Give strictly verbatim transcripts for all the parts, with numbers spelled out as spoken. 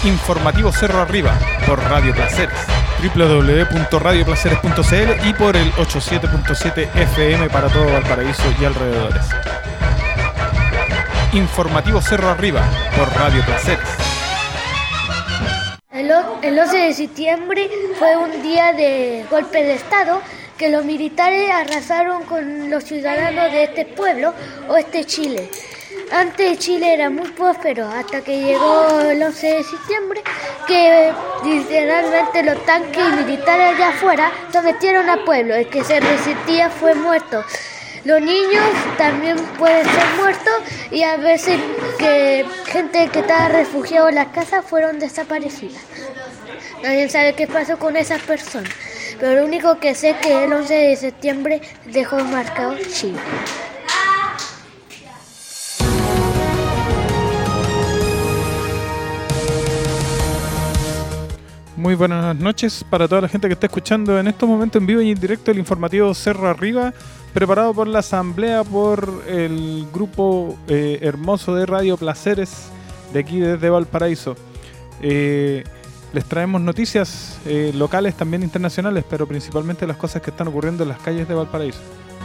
Informativo Cerro Arriba por Radio Placeres, doble u doble u doble u punto radio placeres punto c l y por el ochenta y siete punto siete F M para todo Valparaíso y alrededores. Informativo Cerro Arriba por Radio Placeres. El, el once de septiembre fue un día de golpe de estado que los militares arrasaron con los ciudadanos de este pueblo, oeste Chile. Antes Chile era muy próspero hasta que llegó el once de septiembre, que literalmente los tanques y militares allá afuera sometieron al pueblo. El que se resistía fue muerto. Los niños también pueden ser muertos y a veces que gente que estaba refugiada en las casas fueron desaparecidas. Nadie sabe qué pasó con esas personas, pero lo único que sé es que el once de septiembre dejó marcado Chile. Muy buenas noches para toda la gente que está escuchando en estos momentos en vivo y en directo el informativo Cerro Arriba, preparado por la asamblea, por el grupo eh, hermoso de Radio Placeres de aquí desde Valparaíso. Eh, les traemos noticias eh, locales, también internacionales, pero principalmente las cosas que están ocurriendo en las calles de Valparaíso.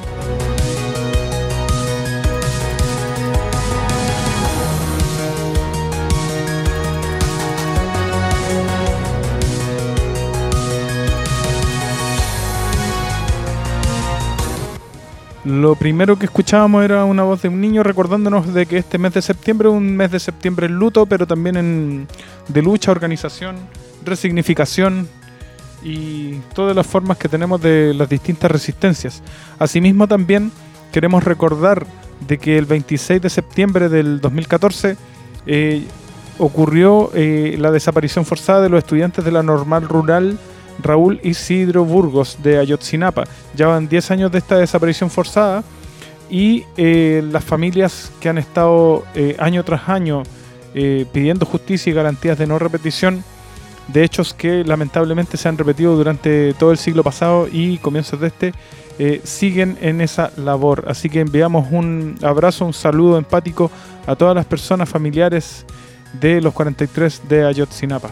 Lo primero que escuchábamos era una voz de un niño recordándonos de que este mes de septiembre es un mes de septiembre en luto, pero también en, de lucha, organización, resignificación y todas las formas que tenemos de las distintas resistencias. Asimismo también queremos recordar de que el veintiséis de septiembre del dos mil catorce eh, ocurrió eh, la desaparición forzada de los estudiantes de la Normal Rural Raúl Isidro Burgos de Ayotzinapa. Ya van diez años de esta desaparición forzada y eh, las familias que han estado eh, año tras año eh, pidiendo justicia y garantías de no repetición de hechos que lamentablemente se han repetido durante todo el siglo pasado y comienzos de este, eh, siguen en esa labor. Así que enviamos un abrazo, un saludo empático a todas las personas familiares de los cuarenta y tres de Ayotzinapa.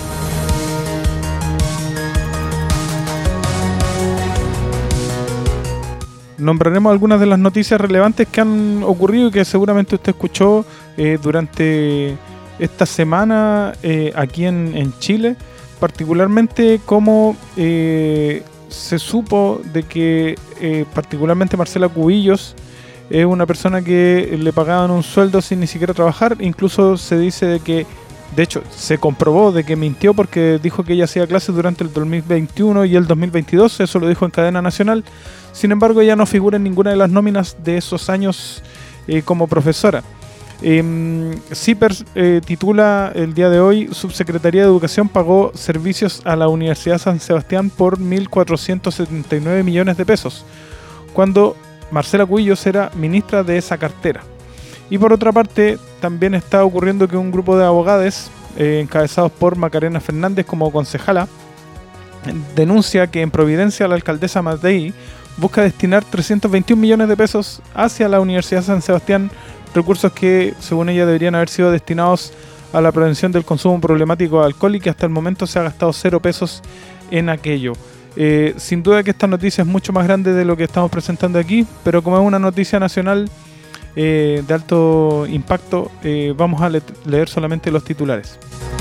Nombraremos algunas de las noticias relevantes que han ocurrido y que seguramente usted escuchó eh, durante esta semana eh, aquí en, en Chile, particularmente cómo eh, se supo de que eh, particularmente Marcela Cubillos es una persona que le pagaban un sueldo sin ni siquiera trabajar. Incluso se dice de que, de hecho, se comprobó de que mintió porque dijo que ella hacía clases durante el dos mil veintiuno y el dos mil veintidós, eso lo dijo en cadena nacional. Sin embargo, ella no figura en ninguna de las nóminas de esos años eh, como profesora. Eh, CIPER eh, titula el día de hoy: Subsecretaría de Educación pagó servicios a la Universidad San Sebastián por mil cuatrocientos setenta y nueve millones de pesos, cuando Marcela Cubillos era ministra de esa cartera. Y por otra parte, también está ocurriendo que un grupo de abogados, eh, encabezados por Macarena Fernández como concejala, denuncia que en Providencia la alcaldesa Matei busca destinar trescientos veintiún millones de pesos hacia la Universidad San Sebastián, recursos que, según ella, deberían haber sido destinados a la prevención del consumo problemático de alcohol y que hasta el momento se ha gastado cero pesos en aquello. Eh, sin duda que esta noticia es mucho más grande de lo que estamos presentando aquí, pero como es una noticia nacional eh, de alto impacto, eh, vamos a le- leer solamente los titulares.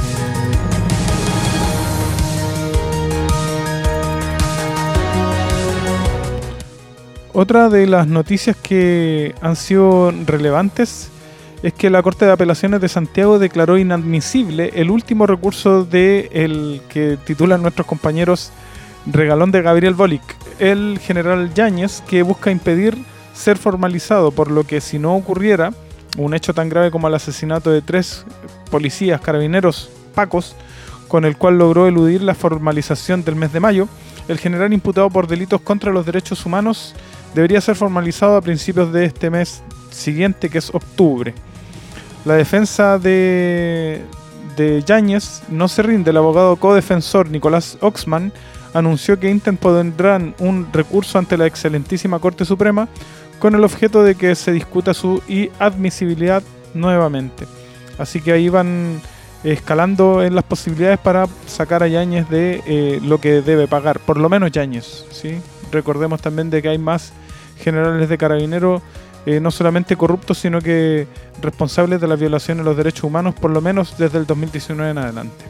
Otra de las noticias que han sido relevantes es que la Corte de Apelaciones de Santiago declaró inadmisible el último recurso de el que titulan nuestros compañeros Regalón de Gabriel Boric, el general Yáñez, que busca impedir ser formalizado, por lo que si no ocurriera un hecho tan grave como el asesinato de tres policías, carabineros, pacos, con el cual logró eludir la formalización del mes de mayo, el general imputado por delitos contra los derechos humanos debería ser formalizado a principios de este mes siguiente, que es octubre. La defensa de, de Yáñez no se rinde. El abogado codefensor Nicolás Oxman anunció que interpondrán un recurso ante la excelentísima Corte Suprema con el objeto de que se discuta su admisibilidad nuevamente. Así que ahí van escalando en las posibilidades para sacar a Yáñez de eh, lo que debe pagar, por lo menos Yáñez, ¿sí? Recordemos también de que hay más generales de carabineros, eh, no solamente corruptos, sino que responsables de la violación de los derechos humanos, por lo menos desde el dos mil diecinueve en adelante.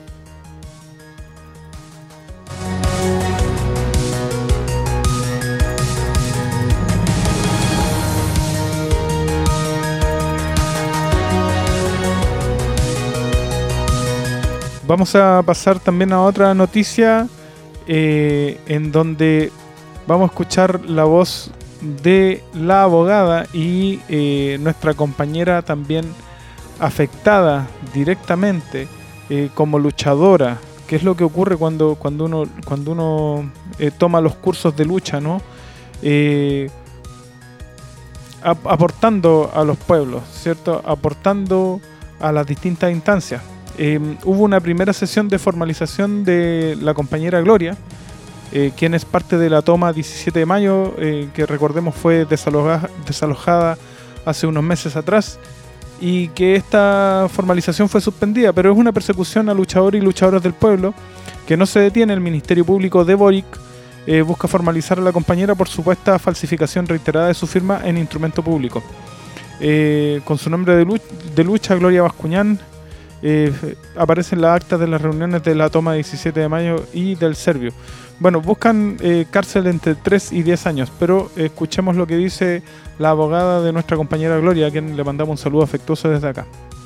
Vamos a pasar también a otra noticia eh, en donde vamos a escuchar la voz de la abogada y eh, nuestra compañera también afectada directamente eh, como luchadora. ¿Qué es lo que ocurre cuando, cuando uno, cuando uno eh, toma los cursos de lucha, ¿no? Eh, ap- aportando a los pueblos, ¿cierto? Aportando a las distintas instancias. Eh, hubo una primera sesión de formalización de la compañera Gloria, eh, quien es parte de la toma diecisiete de mayo, eh, que recordemos fue desalojada, desalojada hace unos meses atrás, y que esta formalización fue suspendida, pero es una persecución a luchadores y luchadoras del pueblo que no se detiene. El Ministerio Público de Boric eh, busca formalizar a la compañera por supuesta falsificación reiterada de su firma en instrumento público. Eh, con su nombre de, luch- de lucha, Gloria Bascuñán, Eh, aparecen las actas de las reuniones de la toma diecisiete de mayo y del Servio. Bueno, buscan eh, cárcel entre tres y diez años, pero eh, escuchemos lo que dice la abogada de nuestra compañera Gloria, a quien le mandamos un saludo afectuoso desde acá.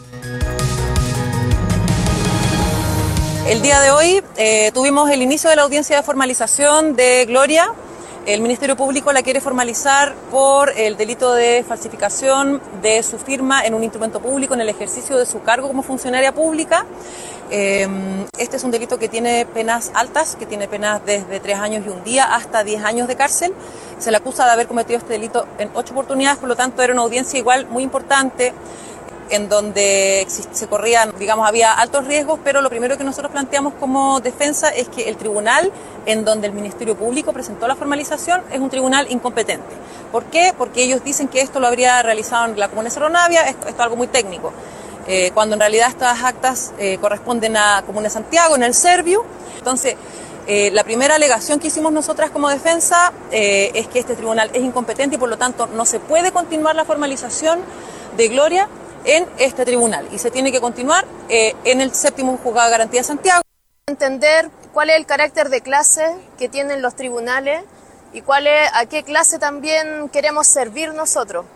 El día de hoy eh, tuvimos el inicio de la audiencia de formalización de Gloria. El Ministerio Público la quiere formalizar por el delito de falsificación de su firma en un instrumento público en el ejercicio de su cargo como funcionaria pública. Eh, este es un delito que tiene penas altas, que tiene penas desde tres años y un día hasta diez años de cárcel. Se le acusa de haber cometido este delito en ocho oportunidades, por lo tanto era una audiencia igual muy importante, en donde se corrían, digamos, había altos riesgos, pero lo primero que nosotros planteamos como defensa es que el tribunal en donde el Ministerio Público presentó la formalización es un tribunal incompetente. ¿Por qué? Porque ellos dicen que esto lo habría realizado en la comuna de Cerro Navia, esto, esto es algo muy técnico, eh, cuando en realidad estas actas eh, corresponden a Comuna de Santiago, en el Servio. Entonces, eh, la primera alegación que hicimos nosotras como defensa eh, es que este tribunal es incompetente y por lo tanto no se puede continuar la formalización de Gloria en este tribunal y se tiene que continuar eh, en el séptimo juzgado de garantía de Santiago. Entender cuál es el carácter de clase que tienen los tribunales y cuál es, a qué clase también queremos servir nosotros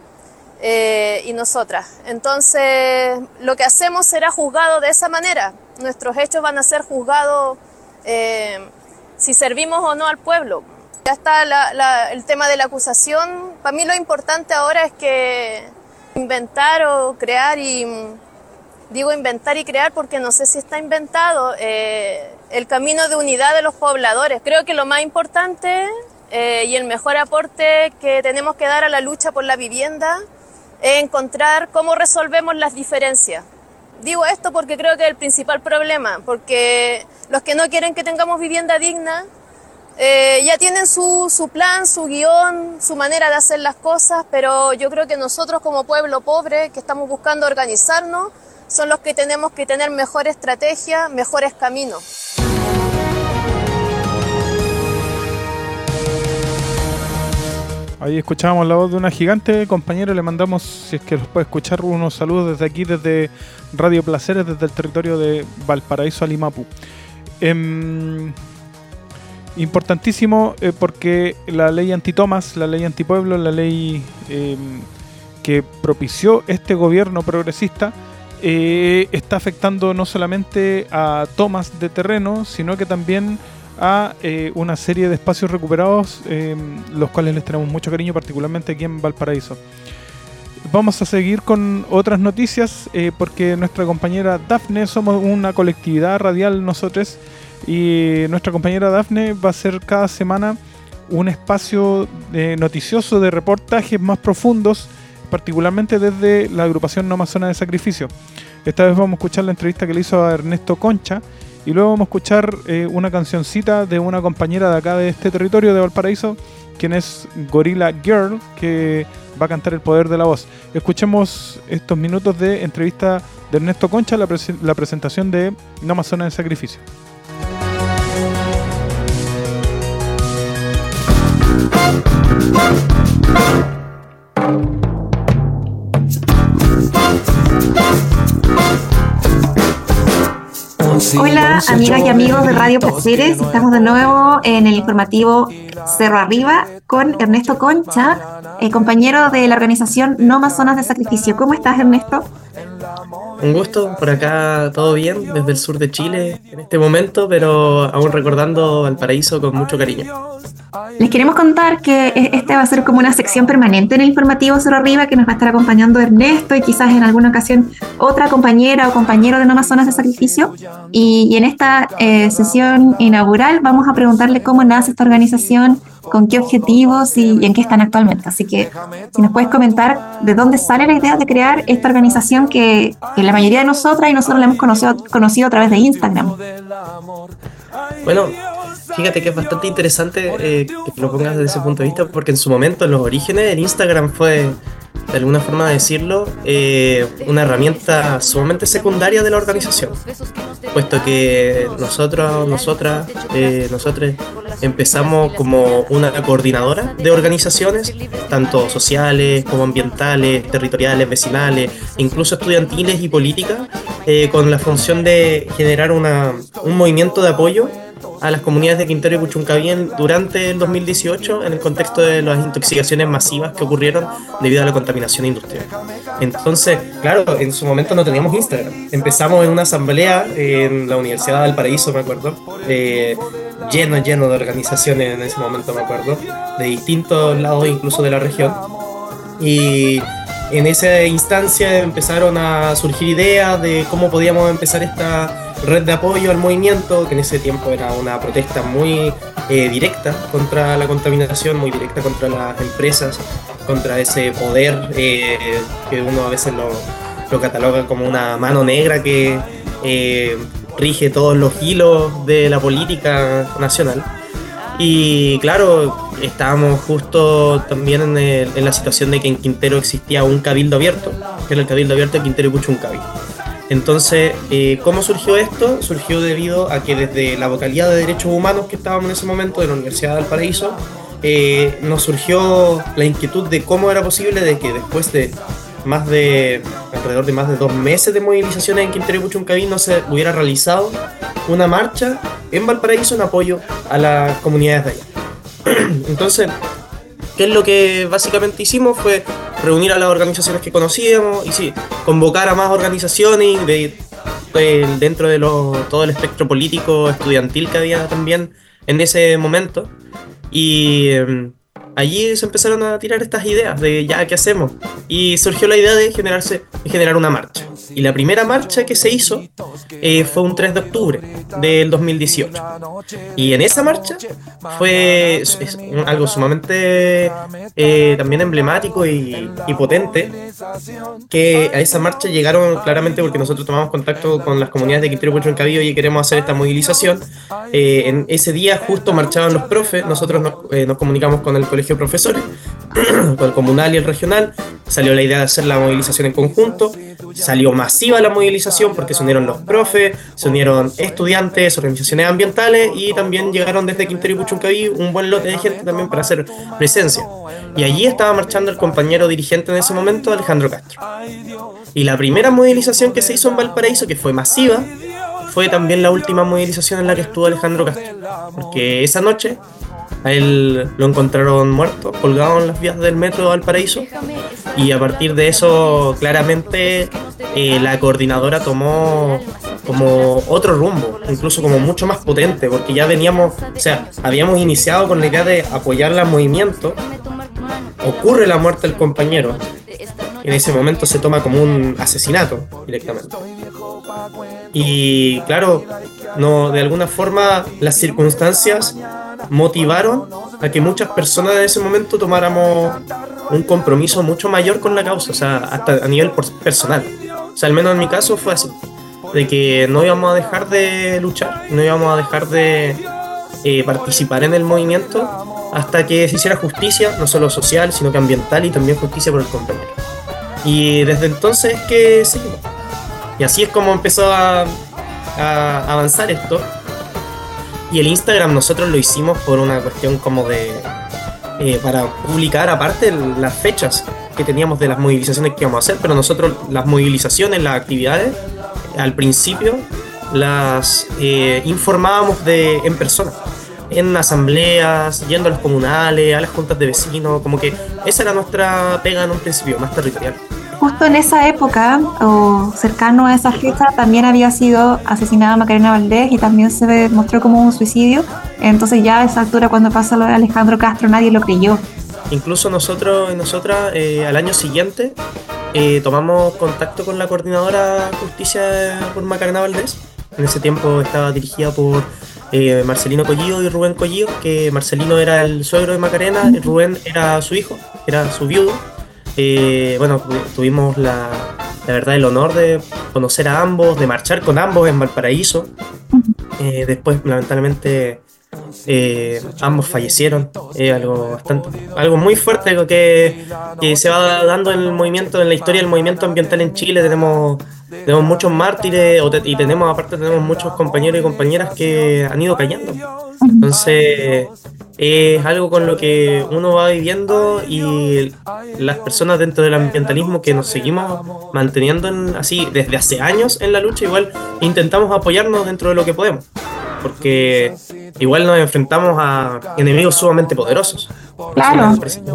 eh, y nosotras. Entonces, lo que hacemos será juzgado de esa manera. Nuestros hechos van a ser juzgados eh, si servimos o no al pueblo. Ya está la, la, el tema de la acusación. Para mí lo importante ahora es que inventar o crear, y digo inventar y crear porque no sé si está inventado, eh, el camino de unidad de los pobladores. Creo que lo más importante eh, y el mejor aporte que tenemos que dar a la lucha por la vivienda es encontrar cómo resolvemos las diferencias. Digo esto porque creo que es el principal problema, porque los que no quieren que tengamos vivienda digna Eh, ya tienen su, su plan, su guión, su manera de hacer las cosas, pero yo creo que nosotros como pueblo pobre que estamos buscando organizarnos son los que tenemos que tener mejores estrategias, mejores caminos. Ahí escuchábamos la voz de una gigante, compañero, le mandamos, si es que los puede escuchar, unos saludos desde aquí, desde Radio Placeres, desde el territorio de Valparaíso, Alimapu. Eh, Importantísimo eh, porque la ley antitomas, la ley antipueblo, la ley eh, que propició este gobierno progresista eh, está afectando no solamente a tomas de terreno, sino que también a eh, una serie de espacios recuperados, eh, los cuales les tenemos mucho cariño, particularmente aquí en Valparaíso. Vamos a seguir con otras noticias eh, porque nuestra compañera Dafne, somos una colectividad radial nosotros, y nuestra compañera Dafne va a hacer cada semana un espacio eh, noticioso de reportajes más profundos, particularmente desde la agrupación No Más Zona de Sacrificio. Esta vez vamos a escuchar la entrevista que le hizo a Ernesto Concha y luego vamos a escuchar eh, una cancioncita de una compañera de acá de este territorio de Valparaíso, quien es Gorilla Girl, que va a cantar El Poder de la Voz. Escuchemos estos minutos de entrevista de Ernesto Concha, la, pre- la presentación de No más zona de sacrificio. Hola amigas y amigos de Radio Placeres, estamos de nuevo en el informativo Cerro Arriba con Ernesto Concha, eh, compañero de la organización No Más Zonas de Sacrificio. ¿Cómo estás, Ernesto? Un gusto, por acá todo bien, desde el sur de Chile en este momento, pero aún recordando Valparaíso con mucho cariño. Les queremos contar que este va a ser como una sección permanente en el informativo Cerro Arriba, que nos va a estar acompañando Ernesto y quizás en alguna ocasión otra compañera o compañero de No Más Zonas de Sacrificio. Y, y en esta eh, sesión inaugural vamos a preguntarle cómo nace esta organización, con qué objetivos y, y en qué están actualmente. Así que si nos puedes comentar de dónde sale la idea de crear esta organización que, que la mayoría de nosotras y nosotros la hemos conocido, conocido a través de Instagram. Bueno, fíjate que es bastante interesante eh, que te lo pongas desde ese punto de vista, porque en su momento, en los orígenes, el Instagram fue, de alguna forma de decirlo, eh, una herramienta sumamente secundaria de la organización, puesto que nosotros, nosotras, eh, nosotros empezamos como una coordinadora de organizaciones, tanto sociales como ambientales, territoriales, vecinales, incluso estudiantiles y políticas, eh, con la función de generar una, un movimiento de apoyo a las comunidades de Quintero y Puchuncaví durante el dos mil dieciocho en el contexto de las intoxicaciones masivas que ocurrieron debido a la contaminación industrial. Entonces, claro, en su momento no teníamos Instagram. Empezamos en una asamblea en la Universidad de Valparaíso, me acuerdo, eh, lleno, lleno de organizaciones en ese momento, me acuerdo, de distintos lados incluso de la región. Y en esa instancia empezaron a surgir ideas de cómo podíamos empezar esta red de apoyo al movimiento, que en ese tiempo era una protesta muy eh, directa contra la contaminación, muy directa contra las empresas, contra ese poder eh, que uno a veces lo, lo cataloga como una mano negra que eh, rige todos los hilos de la política nacional. Y claro, estábamos justo también en, el, en la situación de que en Quintero existía un cabildo abierto, que era el cabildo abierto de Quintero y Puchuncaví. Entonces, eh, ¿cómo surgió esto? Surgió debido a que desde la vocalía de Derechos Humanos que estábamos en ese momento de la Universidad de Valparaíso, eh, nos surgió la inquietud de cómo era posible de que después de más de alrededor de más de dos meses de movilizaciones en Quintero y Puchuncaví no se hubiera realizado una marcha en Valparaíso en apoyo a las comunidades de allá. Entonces, ¿qué es lo que básicamente hicimos? Fue reunir a las organizaciones que conocíamos y sí, convocar a más organizaciones de, de, dentro de lo, todo el espectro político estudiantil que había también en ese momento. Y eh, allí se empezaron a tirar estas ideas de ya, ¿qué hacemos? Y surgió la idea de, generarse, de generar una marcha. Y la primera marcha que se hizo eh, fue un tres de octubre del dos mil dieciocho. Y en esa marcha fue es, es un, algo sumamente eh, también emblemático y, y potente, que a esa marcha llegaron claramente porque nosotros tomamos contacto con las comunidades de Quintero y Puchuncaví y queremos hacer esta movilización. Eh, en ese día justo marchaban los profes, nosotros nos, eh, nos comunicamos con el colegio de profesores, con el comunal y el regional, salió la idea de hacer la movilización en conjunto, salió masiva la movilización porque se unieron los profes, se unieron estudiantes, organizaciones ambientales y también llegaron desde Quintero y Puchuncaví un buen lote de gente también para hacer presencia. Y allí estaba marchando el compañero dirigente en ese momento, Alejandro Castro. Y la primera movilización que se hizo en Valparaíso, que fue masiva, fue también la última movilización en la que estuvo Alejandro Castro, porque esa noche a él lo encontraron muerto, colgado en las vías del metro de Valparaíso, y a partir de eso claramente eh, la coordinadora tomó como otro rumbo, incluso como mucho más potente, porque ya veníamos, o sea, habíamos iniciado con la idea de apoyar el movimiento, ocurre la muerte del compañero, en ese momento se toma como un asesinato directamente. Y claro, no, de alguna forma las circunstancias motivaron a que muchas personas en ese momento tomáramos un compromiso mucho mayor con la causa, o sea, hasta a nivel personal. O sea, al menos en mi caso fue así, de que no íbamos a dejar de luchar, no íbamos a dejar de eh, participar en el movimiento hasta que se hiciera justicia, no solo social, sino que ambiental y también justicia por el compañero. Y desde entonces que seguimos. Y así es como empezó a, a avanzar esto. Y el Instagram nosotros lo hicimos por una cuestión como de... Eh, para publicar aparte las fechas que teníamos de las movilizaciones que íbamos a hacer, pero nosotros las movilizaciones, las actividades, al principio las eh, informábamos de, en persona, en asambleas, yendo a los comunales, a las juntas de vecinos, como que esa era nuestra pega en un principio, más territorial. Justo en esa época, o cercano a esa fecha, también había sido asesinada Macarena Valdés y también se mostró como un suicidio. Entonces ya a esa altura, cuando pasa lo de Alejandro Castro, nadie lo creyó. Incluso nosotros y nosotras, eh, al año siguiente, eh, tomamos contacto con la coordinadora Justicia por Macarena Valdés. En ese tiempo estaba dirigida por eh, Marcelino Collido y Rubén Collido, que Marcelino era el suegro de Macarena y Rubén era su hijo, era su viudo. Eh, bueno, tuvimos la, la verdad el honor de conocer a ambos, de marchar con ambos en Valparaíso. Eh, después, lamentablemente, eh, ambos fallecieron. Es eh, algo bastante, algo muy fuerte que, que se va dando en el movimiento, en la historia del movimiento ambiental en Chile. Tenemos, tenemos muchos mártires y tenemos, aparte, tenemos muchos compañeros y compañeras que han ido cayendo. Entonces, es algo con lo que uno va viviendo y las personas dentro del ambientalismo que nos seguimos manteniendo en, así desde hace años en la lucha, igual intentamos apoyarnos dentro de lo que podemos, porque igual nos enfrentamos a enemigos sumamente poderosos. Claro.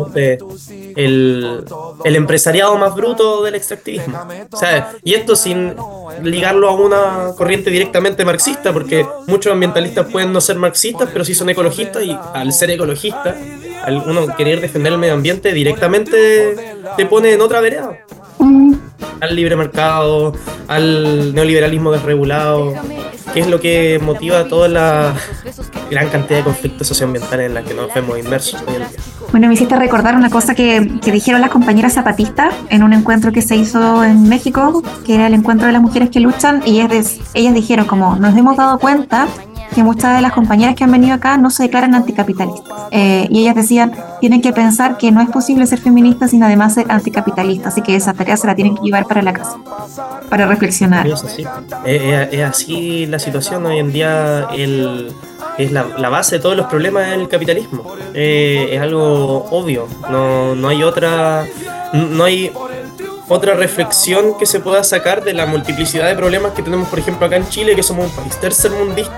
El, el empresariado más bruto del extractivismo. O sea, y esto sin ligarlo a una corriente directamente marxista, porque muchos ambientalistas pueden no ser marxistas, pero sí son ecologistas, y al ser ecologista, al uno querer defender el medio ambiente, directamente te pone en otra vereda. Mm. Al libre mercado, al neoliberalismo desregulado, que es lo que motiva toda la gran cantidad de conflictos socioambientales en la que nos vemos inmersos hoy en día. Bueno, me hiciste recordar una cosa que, que dijeron las compañeras zapatistas en un encuentro que se hizo en México, que era el encuentro de las mujeres que luchan, y ellas, ellas dijeron como, nos hemos dado cuenta que muchas de las compañeras que han venido acá no se declaran anticapitalistas. Eh, y ellas decían, tienen que pensar que no es posible ser feministas sin además ser anticapitalistas, así que esa tarea se la tienen que llevar para la casa, para reflexionar. Es así, es, es así la situación hoy en día. El, es la, la base de todos los problemas del capitalismo. Eh, es algo obvio, no, no hay otra... No hay otra reflexión que se pueda sacar de la multiplicidad de problemas que tenemos, por ejemplo, acá en Chile, que somos un país tercermundista,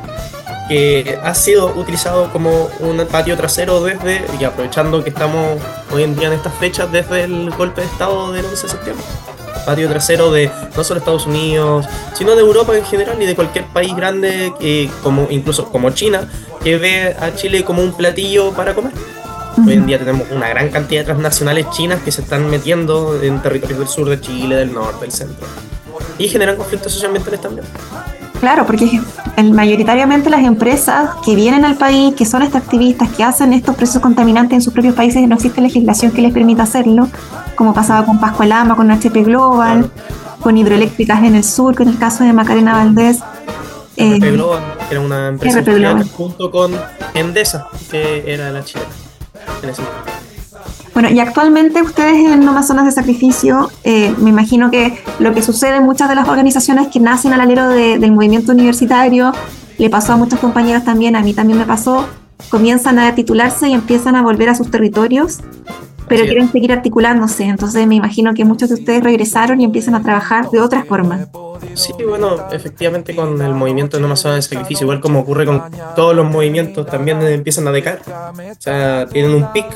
que ha sido utilizado como un patio trasero desde, y aprovechando que estamos hoy en día en estas fechas, desde el golpe de Estado del once de septiembre. Patio trasero de no solo Estados Unidos, sino de Europa en general y de cualquier país grande, que, como, incluso como China, que ve a Chile como un platillo para comer. Hoy en día tenemos una gran cantidad de transnacionales chinas que se están metiendo en territorios del sur de Chile, del norte, del centro, y generan conflictos socioambientales también. Claro, porque el, mayoritariamente las empresas que vienen al país, que son extractivistas, que hacen estos procesos contaminantes en sus propios países y no existe legislación que les permita hacerlo, como pasaba con Pascualama, con H P Global, claro, con hidroeléctricas en el sur, con el caso de Macarena Valdés. R P eh, Global, que era una empresa chilena, junto con Endesa, que era la chilena en ese momento. Bueno, y actualmente ustedes en No Más Zonas de Sacrificio, eh, me imagino que lo que sucede en muchas de las organizaciones que nacen al alero de, del movimiento universitario, le pasó a muchos compañeros también, a mí también me pasó, comienzan a titularse y empiezan a volver a sus territorios, pero sí, quieren seguir articulándose. Entonces me imagino que muchos de ustedes regresaron y empiezan a trabajar de otras formas. Sí, bueno, efectivamente con el movimiento de No Más Zonas de Sacrificio, igual como ocurre con todos los movimientos, también empiezan a decaer. O sea, tienen un pic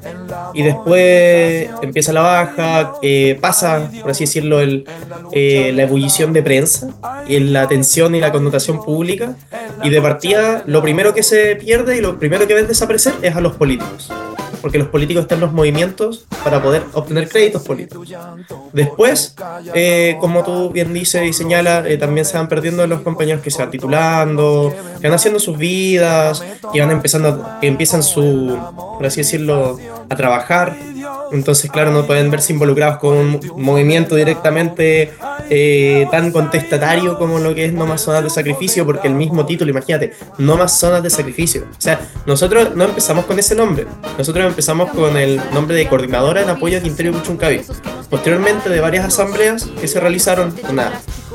y después empieza la baja, eh, pasa, por así decirlo, el, eh, la ebullición de prensa y la atención y la connotación pública, y de partida lo primero que se pierde y lo primero que ves desaparecer es a los políticos, porque los políticos están en los movimientos para poder obtener créditos políticos. Después, eh, como tú bien dices y señalas, eh, también se van perdiendo los compañeros que se van titulando, que van haciendo sus vidas, que van empezando, que empiezan su, por así decirlo, a trabajar. Entonces, claro, no pueden verse involucrados con un movimiento directamente eh, tan contestatario como lo que es No Más Zonas de Sacrificio, porque el mismo título, imagínate, No Más Zonas de Sacrificio. O sea, nosotros no empezamos con ese nombre, nosotros empezamos con el nombre de Coordinadora en Apoyo a Quintero y Puchuncaví. Posteriormente, de varias asambleas que se realizaron, una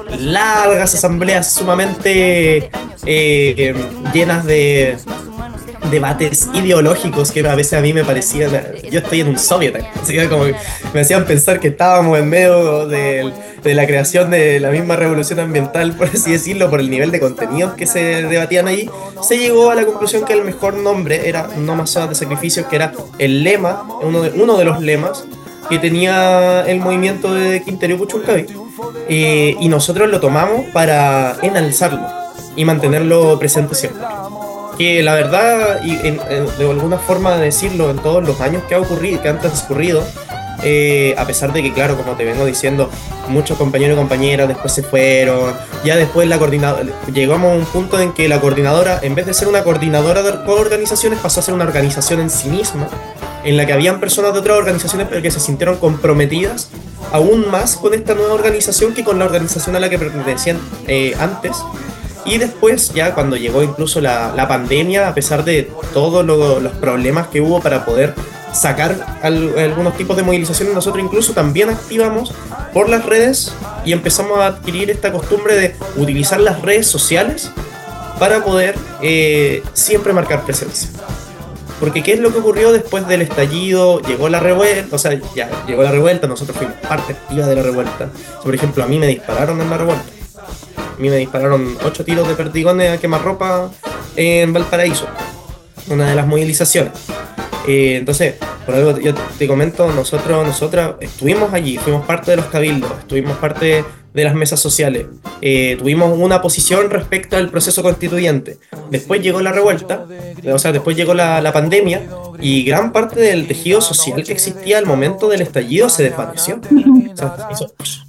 largas asambleas sumamente eh, llenas de debates ideológicos que a veces a mí me parecían, yo estoy en un soviet, así que como que me hacían pensar que estábamos en medio de, de la creación de la misma revolución ambiental, por así decirlo, por el nivel de contenidos que se debatían ahí. Se llegó a la conclusión que el mejor nombre era No Más Zonas de Sacrificios, que era el lema, uno de, uno de los lemas que tenía el movimiento de Quinterio Puchuncaví, eh, y nosotros lo tomamos para enalzarlo y mantenerlo presente siempre. Que la verdad, y en, en, de alguna forma de decirlo, en todos los años que ha ocurrido, que han transcurrido, eh, a pesar de que, claro, como te vengo diciendo, muchos compañeros y compañeras después se fueron, ya después la coordinadora, llegamos a un punto en que la coordinadora, en vez de ser una coordinadora de organizaciones, pasó a ser una organización en sí misma, en la que habían personas de otras organizaciones pero que se sintieron comprometidas aún más con esta nueva organización que con la organización a la que pertenecían eh, antes. Y después, ya cuando llegó incluso la, la pandemia, a pesar de todos lo, los problemas que hubo para poder sacar al, algunos tipos de movilizaciones, nosotros incluso también activamos por las redes y empezamos a adquirir esta costumbre de utilizar las redes sociales para poder eh, siempre marcar presencia. Porque ¿qué es lo que ocurrió después del estallido? Llegó la revuelta, o sea, ya llegó la revuelta, nosotros fuimos parte activa de la revuelta. Por ejemplo, a mí me dispararon en la revuelta. A mí me dispararon ocho tiros de perdigones a quemarropa en Valparaíso, una de las movilizaciones. Eh, entonces, por algo yo te comento, nosotros, nosotras estuvimos allí, fuimos parte de los cabildos, estuvimos parte de las mesas sociales, eh, tuvimos una posición respecto al proceso constituyente. Después llegó la revuelta, o sea, después llegó la, la pandemia y gran parte del tejido social que existía al momento del estallido se desvaneció. O sea, eso,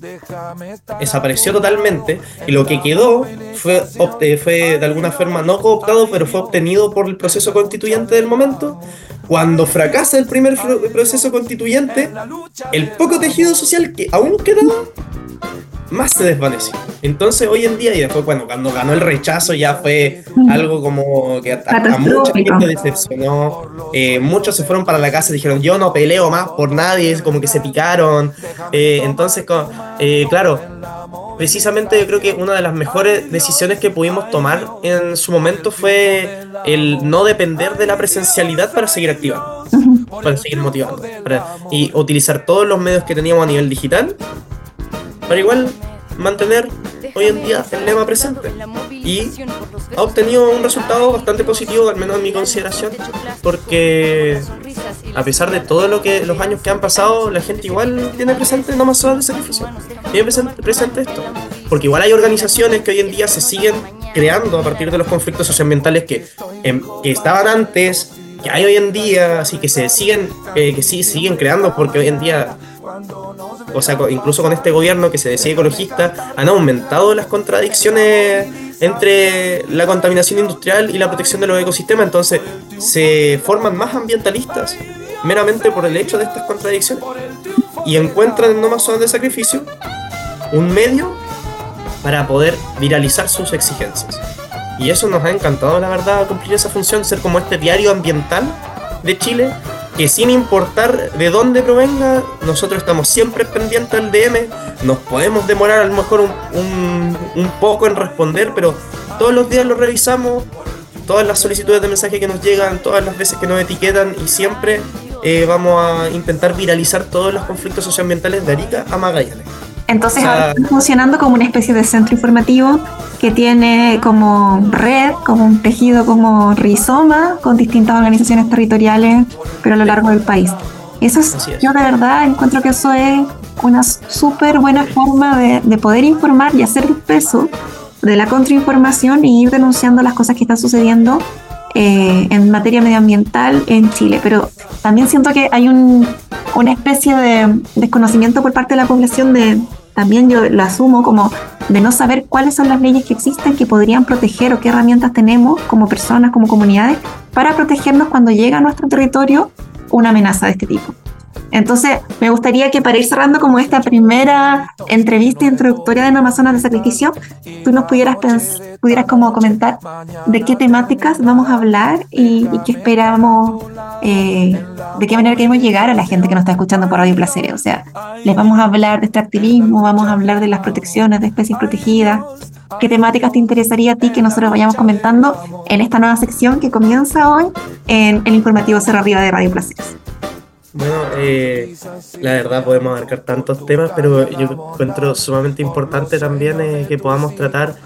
desapareció totalmente y lo que quedó fue, fue de alguna forma no cooptado, pero fue obtenido por el proceso constituyente del momento. Cuando fracasa el primer proceso constituyente, el poco tejido social que aún quedaba más se desvaneció. Entonces hoy en día, y después bueno, cuando ganó el rechazo ya fue algo como que a, a mucha gente decepcionó, eh, muchos se fueron para la casa y dijeron yo no peleo más por nadie, es como que se picaron, eh, entonces eh, claro, precisamente yo creo que una de las mejores decisiones que pudimos tomar en su momento fue el no depender de la presencialidad para seguir activando, para seguir motivando, para, y utilizar todos los medios que teníamos a nivel digital para igual mantener hoy en día el lema presente. Y ha obtenido un resultado bastante positivo, al menos en mi consideración, porque a pesar de todo lo que los años que han pasado, la gente igual tiene presente No Más Zonas de Sacrificio, tiene presente, presente esto, porque igual hay organizaciones que hoy en día se siguen creando a partir de los conflictos socioambientales que, eh, que estaban antes, que hay hoy en día, así que se siguen, eh, que sí siguen creando, porque hoy en día, o sea, incluso con este gobierno que se decía ecologista, han aumentado las contradicciones entre la contaminación industrial y la protección de los ecosistemas, entonces se forman más ambientalistas meramente por el hecho de estas contradicciones y encuentran en No Más Zonas de Sacrificio un medio para poder viralizar sus exigencias. Y eso nos ha encantado, la verdad, cumplir esa función, ser como este diario ambiental de Chile, que sin importar de dónde provenga, nosotros estamos siempre pendientes al D M, nos podemos demorar a lo mejor un, un, un poco en responder, pero todos los días lo revisamos, todas las solicitudes de mensaje que nos llegan, todas las veces que nos etiquetan, y siempre eh, vamos a intentar viralizar todos los conflictos socioambientales de Arica a Magallanes. Entonces, O sea, ahora está funcionando como una especie de centro informativo que tiene como red, como un tejido como rizoma con distintas organizaciones territoriales, pero a lo largo del país. Eso es, Así es. yo de verdad encuentro que eso es una súper buena forma de, de poder informar y hacer el peso de la contrainformación y ir denunciando las cosas que están sucediendo eh, en materia medioambiental en Chile. Pero también siento que hay un, una especie de desconocimiento por parte de la población de, también yo lo asumo como de no saber cuáles son las leyes que existen que podrían proteger o qué herramientas tenemos como personas, como comunidades, para protegernos cuando llega a nuestro territorio una amenaza de este tipo. Entonces, me gustaría que para ir cerrando como esta primera entrevista introductoria de No Más Zonas de Sacrificio, tú nos pudieras, pens- pudieras como comentar de qué temáticas vamos a hablar y, y qué esperamos, eh, de qué manera queremos llegar a la gente que nos está escuchando por Radio Placeres. O sea, les vamos a hablar de extractivismo, vamos a hablar de las protecciones de especies protegidas. ¿Qué temáticas te interesaría a ti que nosotros vayamos comentando en esta nueva sección que comienza hoy en el informativo Cerro Arriba de Radio Placeres? Bueno, eh, la verdad podemos abarcar tantos temas, pero yo encuentro sumamente importante también eh, que podamos tratar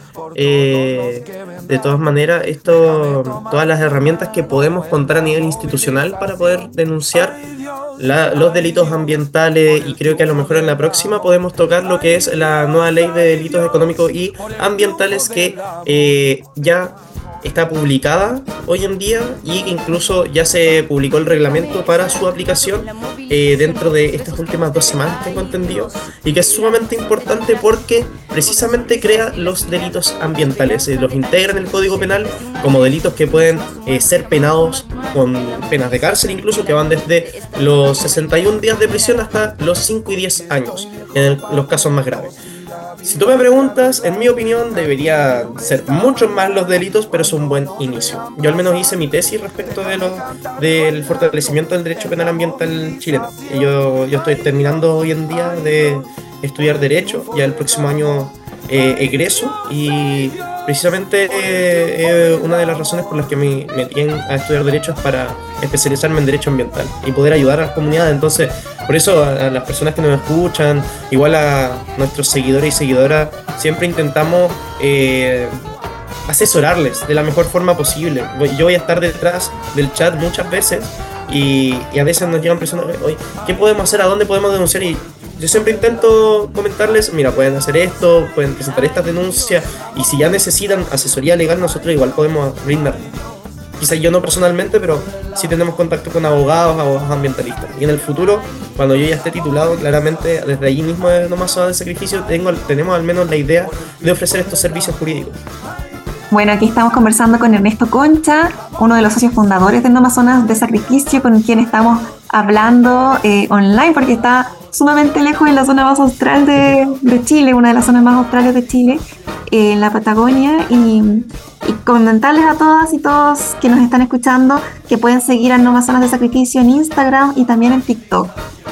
eh, de todas maneras esto, todas las herramientas que podemos contar a nivel institucional para poder denunciar la, los delitos ambientales, y creo que a lo mejor en la próxima podemos tocar lo que es la nueva ley de delitos económicos y ambientales que eh, ya está publicada hoy en día y que incluso ya se publicó el reglamento para su aplicación eh, dentro de estas últimas dos semanas, tengo entendido, y que es sumamente importante porque precisamente crea los delitos ambientales, eh, los integra en el Código Penal como delitos que pueden eh, ser penados con penas de cárcel, incluso que van desde los sesenta y un días de prisión hasta los cinco y diez años en el, los casos más graves. Si tú me preguntas, en mi opinión debería ser muchos más los delitos, pero es un buen inicio. Yo al menos hice mi tesis respecto de lo, del fortalecimiento del derecho penal ambiental chileno. Y yo, yo estoy terminando hoy en día de estudiar Derecho, ya el próximo año eh, egreso, y precisamente eh, eh, una de las razones por las que me metí a estudiar Derecho es para especializarme en Derecho Ambiental y poder ayudar a las comunidades. Entonces, por eso a, a las personas que nos escuchan, igual a nuestros seguidores y seguidoras, siempre intentamos eh, asesorarles de la mejor forma posible. Yo voy a estar detrás del chat muchas veces y, y a veces nos llegan personas, oye, ¿qué podemos hacer? ¿A dónde podemos denunciar? Y yo siempre intento comentarles, mira, pueden hacer esto, pueden presentar estas denuncias, y si ya necesitan asesoría legal, nosotros igual podemos brindar. Quizás yo no personalmente, pero sí tenemos contacto con abogados, abogados ambientalistas. Y en el futuro, cuando yo ya esté titulado, claramente desde allí mismo de No Más Zonas de Sacrificio, tengo, tenemos al menos la idea de ofrecer estos servicios jurídicos. Bueno, aquí estamos conversando con Ernesto Concha, uno de los socios fundadores de No Más Zonas de Sacrificio, con quien estamos hablando eh, online, porque está sumamente lejos en la zona más austral de, de Chile, una de las zonas más australes de Chile, eh, en la Patagonia, y, y comentarles a todas y todos que nos están escuchando que pueden seguir a No Más Zonas de Sacrificio en Instagram y también en TikTok.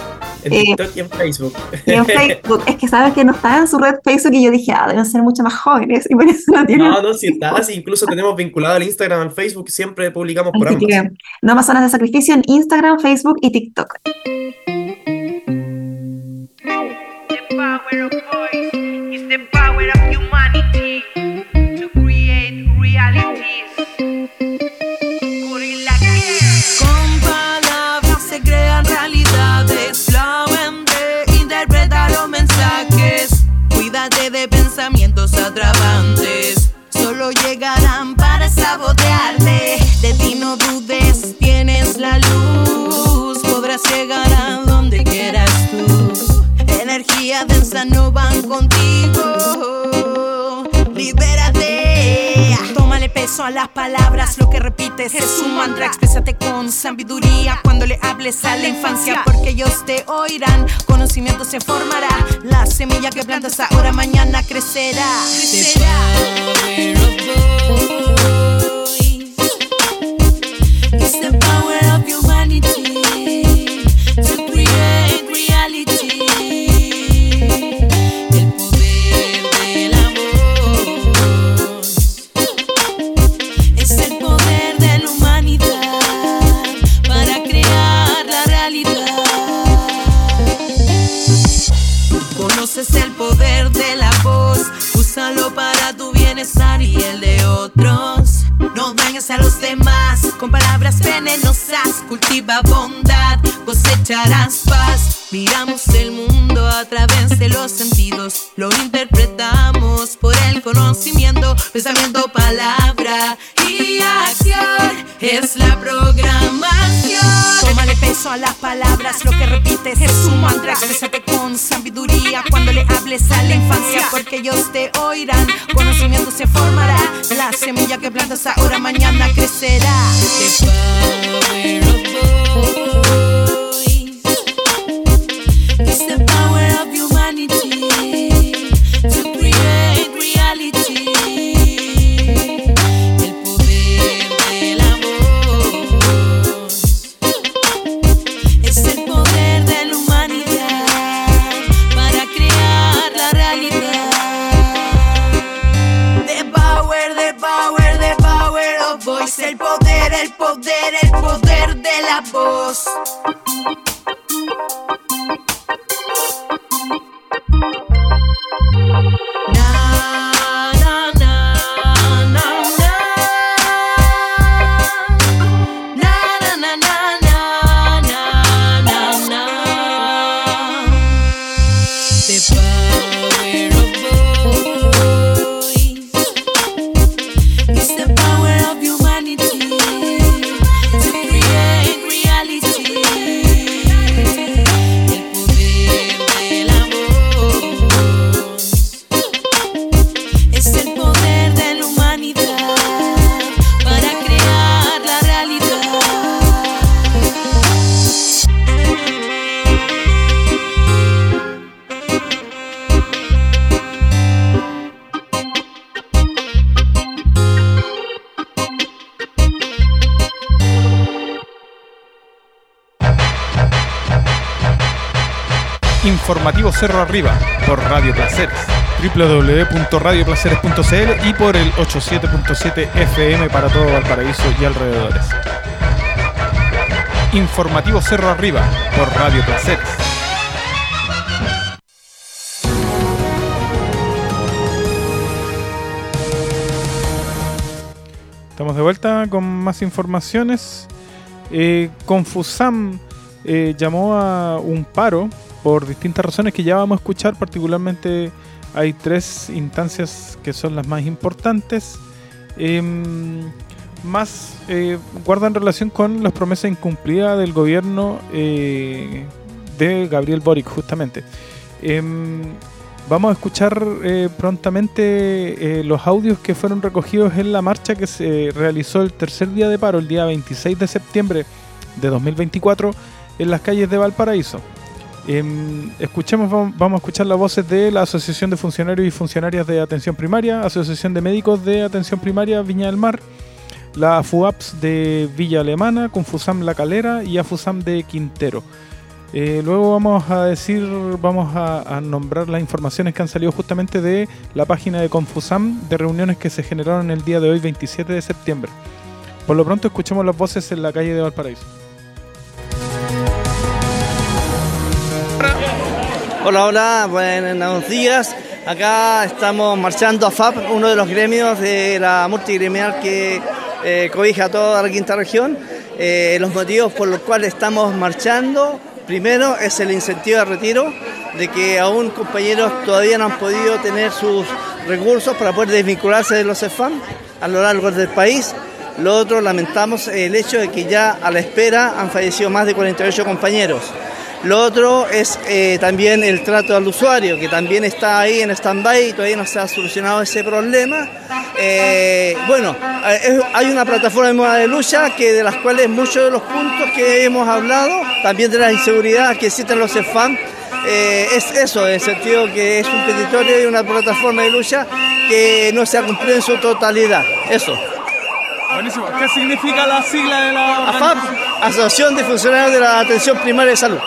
En TikTok eh, y en Facebook. Y en Facebook. Es que sabes que no está en su red Facebook y yo dije, ah, deben ser mucho más jóvenes y por eso no tienen. No, no, si está, si incluso tenemos vinculado al Instagram, al Facebook, siempre publicamos por ambos. No Más Zonas de Sacrificio en Instagram, Facebook y TikTok. De pensamientos atrapantes solo llegarán para sabotearte. De ti no dudes, tienes la luz, podrás llegar a donde quieras tú. Energía densa no van contigo. Libérate, tómale peso a las palabras, lo que repites es un mantra. Exprésate con sabiduría cuando le hables a la infancia, porque ellos te oirán. Conocimiento se formará, la semilla que plantas ahora mañana crecerá. Crecerá. It's the power of humanity to create reality. El poder de la voz es el poder de la humanidad para crear la realidad. Conoces el poder de la voz, úsalo para tu bienestar y el de otros. No dañes a los demás con palabras venenosas. Cultiva bondad, cosecharás paz. Miramos el mundo a través de los sentidos, lo interpretamos por el conocimiento. Pensamiento, palabra y acción es la programación. Tómale peso a las palabras, lo que repites es un mantra. Exprésate con sabiduría cuando le hables a la infancia, porque ellos te oirán. Conocimiento se formará, la semilla que plantas ahora mañana crecerá. The power of voice el poder, el poder, el poder de la voz. Informativo Cerro Arriba por Radio Placeres, doble u doble u doble u punto radio placeres punto c l y por el ochenta y siete punto siete F M para todo Valparaíso y alrededores. Informativo Cerro Arriba por Radio Placeres. Estamos de vuelta con más informaciones. Eh, Confusam eh, llamó a un paro por distintas razones que ya vamos a escuchar. Particularmente hay tres instancias que son las más importantes. Eh, más eh, guardan relación con las promesas incumplidas del gobierno eh, de Gabriel Boric, justamente. Eh, vamos a escuchar eh, prontamente eh, los audios que fueron recogidos en la marcha que se realizó el tercer día de paro, el día veintiséis de septiembre de dos mil veinticuatro, en las calles de Valparaíso. Eh, escuchemos, vamos a escuchar las voces de la Asociación de Funcionarios y Funcionarias de Atención Primaria, Asociación de Médicos de Atención Primaria Viña del Mar, la FUAPS de Villa Alemana, Confusam La Calera y AFUSAM de Quintero. Eh, luego vamos a decir, vamos a, a nombrar las informaciones que han salido justamente de la página de Confusam de reuniones que se generaron el día de hoy, veintisiete de septiembre. Por lo pronto escuchemos las voces en la calle de Valparaíso. Hola, hola, buenos días. Acá estamos marchando a F A P, uno de los gremios de la multigremial que eh, cobija a toda la quinta región. Eh, los motivos por los cuales estamos marchando, primero es el incentivo de retiro, de que aún compañeros todavía no han podido tener sus recursos para poder desvincularse de los C E F A M a lo largo del país. Lo otro, lamentamos el hecho de que ya a la espera han fallecido más de cuarenta y ocho compañeros. Lo otro es eh, también el trato al usuario, que también está ahí en stand-by y todavía no se ha solucionado ese problema. Eh, bueno, eh, hay una plataforma de lucha que de las cuales muchos de los puntos que hemos hablado, también de la inseguridad que existen los C E F A M, eh, es eso, en el sentido que es un petitorio y una plataforma de lucha que no se ha cumplido en su totalidad. Eso. Buenísimo. ¿Qué significa la sigla de la A F A P? Asociación de Funcionarios de la Atención Primaria de Salud.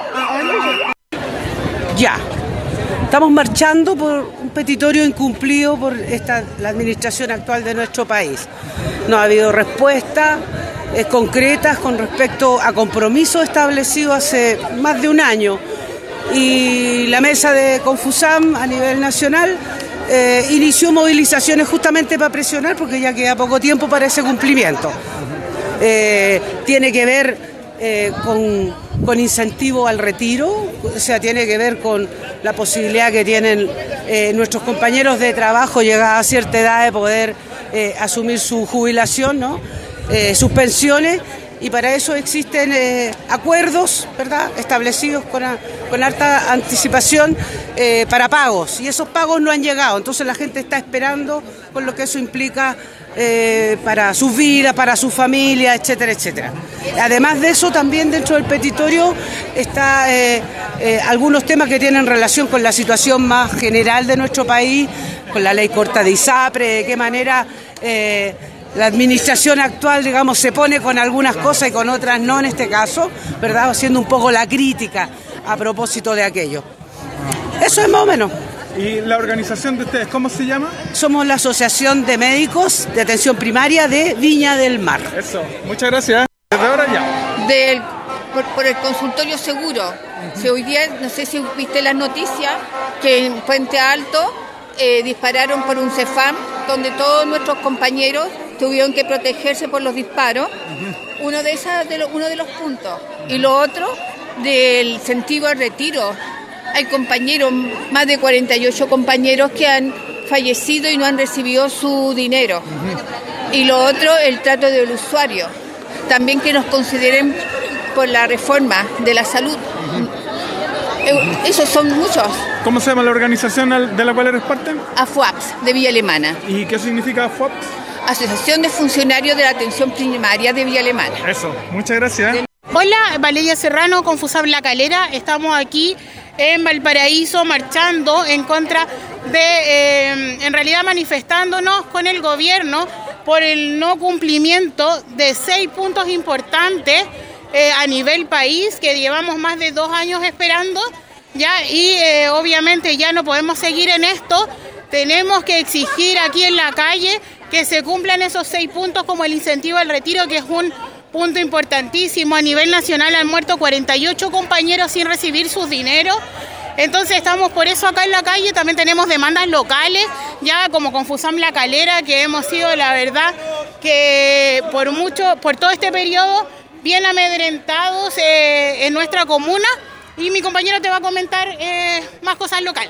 Ya. Estamos marchando por un petitorio incumplido por esta, la administración actual de nuestro país. No ha habido respuestas eh, concretas con respecto a compromisos establecidos hace más de un año. Y la mesa de Confusam a nivel nacional eh, inició movilizaciones justamente para presionar, porque ya queda poco tiempo para ese cumplimiento. Eh, tiene que ver eh, con, con incentivo al retiro, o sea, tiene que ver con la posibilidad que tienen eh, nuestros compañeros de trabajo llegada a cierta edad de poder eh, asumir su jubilación, ¿no? eh, sus pensiones, y para eso existen eh, acuerdos, ¿verdad?, establecidos con, a, con harta anticipación eh, para pagos, y esos pagos no han llegado, entonces la gente está esperando con lo que eso implica Eh, para sus vidas, para su familia, etcétera, etcétera. Además de eso, también dentro del petitorio está eh, eh, algunos temas que tienen relación con la situación más general de nuestro país, con la ley corta de ISAPRE, de qué manera eh, la administración actual, digamos, se pone con algunas cosas y con otras no en este caso, ¿verdad?, haciendo un poco la crítica a propósito de aquello. Eso es más o menos. ¿Y la organización de ustedes, cómo se llama? Somos la Asociación de Médicos de Atención Primaria de Viña del Mar. Eso, muchas gracias. Desde ahora ya. Del, por, por el consultorio seguro. Uh-huh. Si hoy día, no sé si viste las noticias, que en Puente Alto eh, dispararon por un Cefam, donde todos nuestros compañeros tuvieron que protegerse por los disparos. Uh-huh. Uno de esas, de lo, uno de los puntos. Uh-huh. Y lo otro, del sentido al retiro. Hay compañeros, más de cuarenta y ocho compañeros que han fallecido y no han recibido su dinero. Uh-huh. Y lo otro, el trato del usuario. También que nos consideren por la reforma de la salud. Uh-huh. Esos son muchos. ¿Cómo se llama la organización de la cual eres parte? AFUAPS, de Villa Alemana. ¿Y qué significa AFUAPS? Asociación de Funcionarios de la Atención Primaria de Villa Alemana. Eso, muchas gracias. Hola, Valeria Serrano, Confusab La Calera. Estamos aquí en Valparaíso marchando en contra de, eh, en realidad manifestándonos con el gobierno por el no cumplimiento de seis puntos importantes eh, a nivel país que llevamos más de dos años esperando, ya, y eh, obviamente ya no podemos seguir en esto. Tenemos que exigir aquí en la calle que se cumplan esos seis puntos, como el incentivo al retiro, que es un punto importantísimo. A nivel nacional han muerto cuarenta y ocho compañeros sin recibir sus dineros. Entonces estamos por eso acá en la calle. También tenemos demandas locales, ya como Confusam La Calera, que hemos sido, la verdad, que por mucho, por todo este periodo, bien amedrentados eh, en nuestra comuna. Y mi compañero te va a comentar eh, más cosas locales.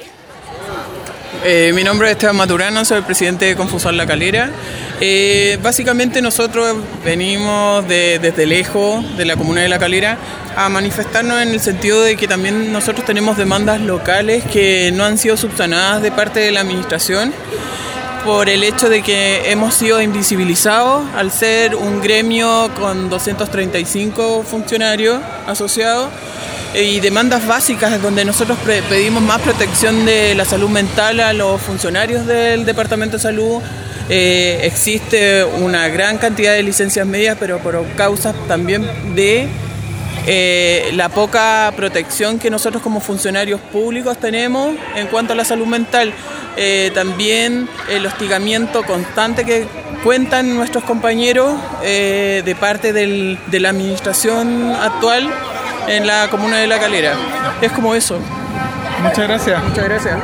Eh, mi nombre es Esteban Maturano, soy el presidente de Confusam La Calera. Eh, básicamente nosotros venimos de, desde lejos de la comuna de La Calera a manifestarnos en el sentido de que también nosotros tenemos demandas locales que no han sido subsanadas de parte de la administración por el hecho de que hemos sido invisibilizados al ser un gremio con doscientos treinta y cinco funcionarios asociados y demandas básicas donde nosotros pedimos más protección de la salud mental a los funcionarios del Departamento de Salud. Eh, existe una gran cantidad de licencias médicas, pero por causas también de eh, la poca protección que nosotros como funcionarios públicos tenemos en cuanto a la salud mental. Eh, también el hostigamiento constante que cuentan nuestros compañeros eh, de parte del, de la administración actual en la comuna de La Calera. Es como eso. Muchas gracias. Muchas gracias.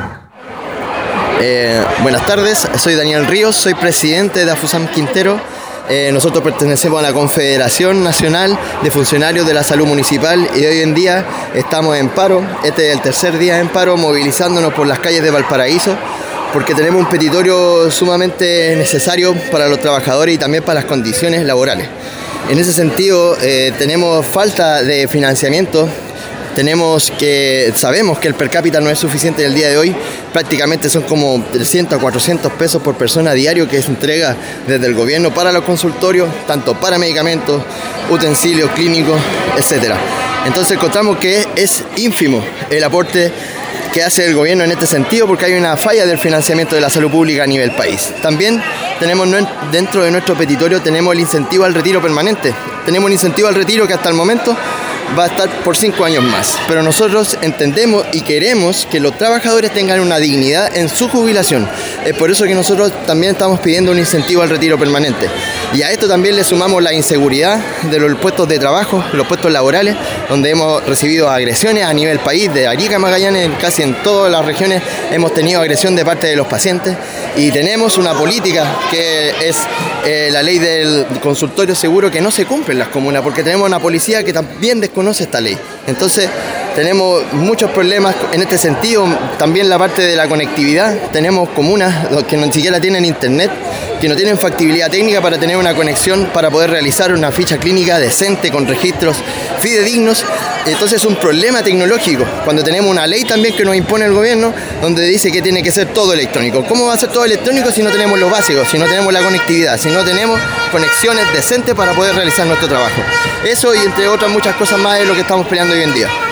Eh, buenas tardes, soy Daniel Ríos, soy presidente de AFUSAM Quintero. Eh, nosotros pertenecemos a la Confederación Nacional de Funcionarios de la Salud Municipal y hoy en día estamos en paro. Este es el tercer día en paro, movilizándonos por las calles de Valparaíso porque tenemos un petitorio sumamente necesario para los trabajadores y también para las condiciones laborales. En ese sentido, eh, tenemos falta de financiamiento, tenemos que, sabemos que el per cápita no es suficiente el día de hoy, prácticamente son como trescientos a cuatrocientos pesos por persona a diario que se entrega desde el gobierno para los consultorios, tanto para medicamentos, utensilios clínicos, etcétera. Entonces encontramos que es ínfimo el aporte que hace el gobierno en este sentido porque hay una falla del financiamiento de la salud pública a nivel país. También tenemos dentro de nuestro petitorio tenemos el incentivo al retiro permanente. Tenemos un incentivo al retiro que hasta el momento va a estar por cinco años más. Pero nosotros entendemos y queremos que los trabajadores tengan una dignidad en su jubilación. Es por eso que nosotros también estamos pidiendo un incentivo al retiro permanente. Y a esto también le sumamos la inseguridad de los puestos de trabajo, los puestos laborales, donde hemos recibido agresiones a nivel país, de Arica a Magallanes, casi en todas las regiones hemos tenido agresión de parte de los pacientes. Y tenemos una política que es eh, la ley del consultorio seguro que no se cumple en las comunas, porque tenemos una policía que también desconoce esta ley. Entonces tenemos muchos problemas en este sentido. También la parte de la conectividad, tenemos comunas que ni siquiera tienen internet, que no tienen factibilidad técnica para tener una conexión para poder realizar una ficha clínica decente con registros fidedignos. Entonces es un problema tecnológico, cuando tenemos una ley también que nos impone el gobierno, donde dice que tiene que ser todo electrónico. ¿Cómo va a ser todo electrónico si no tenemos lo básico, si no tenemos la conectividad, si no tenemos conexiones decentes para poder realizar nuestro trabajo? Eso y entre otras muchas cosas más es lo que estamos peleando hoy en día.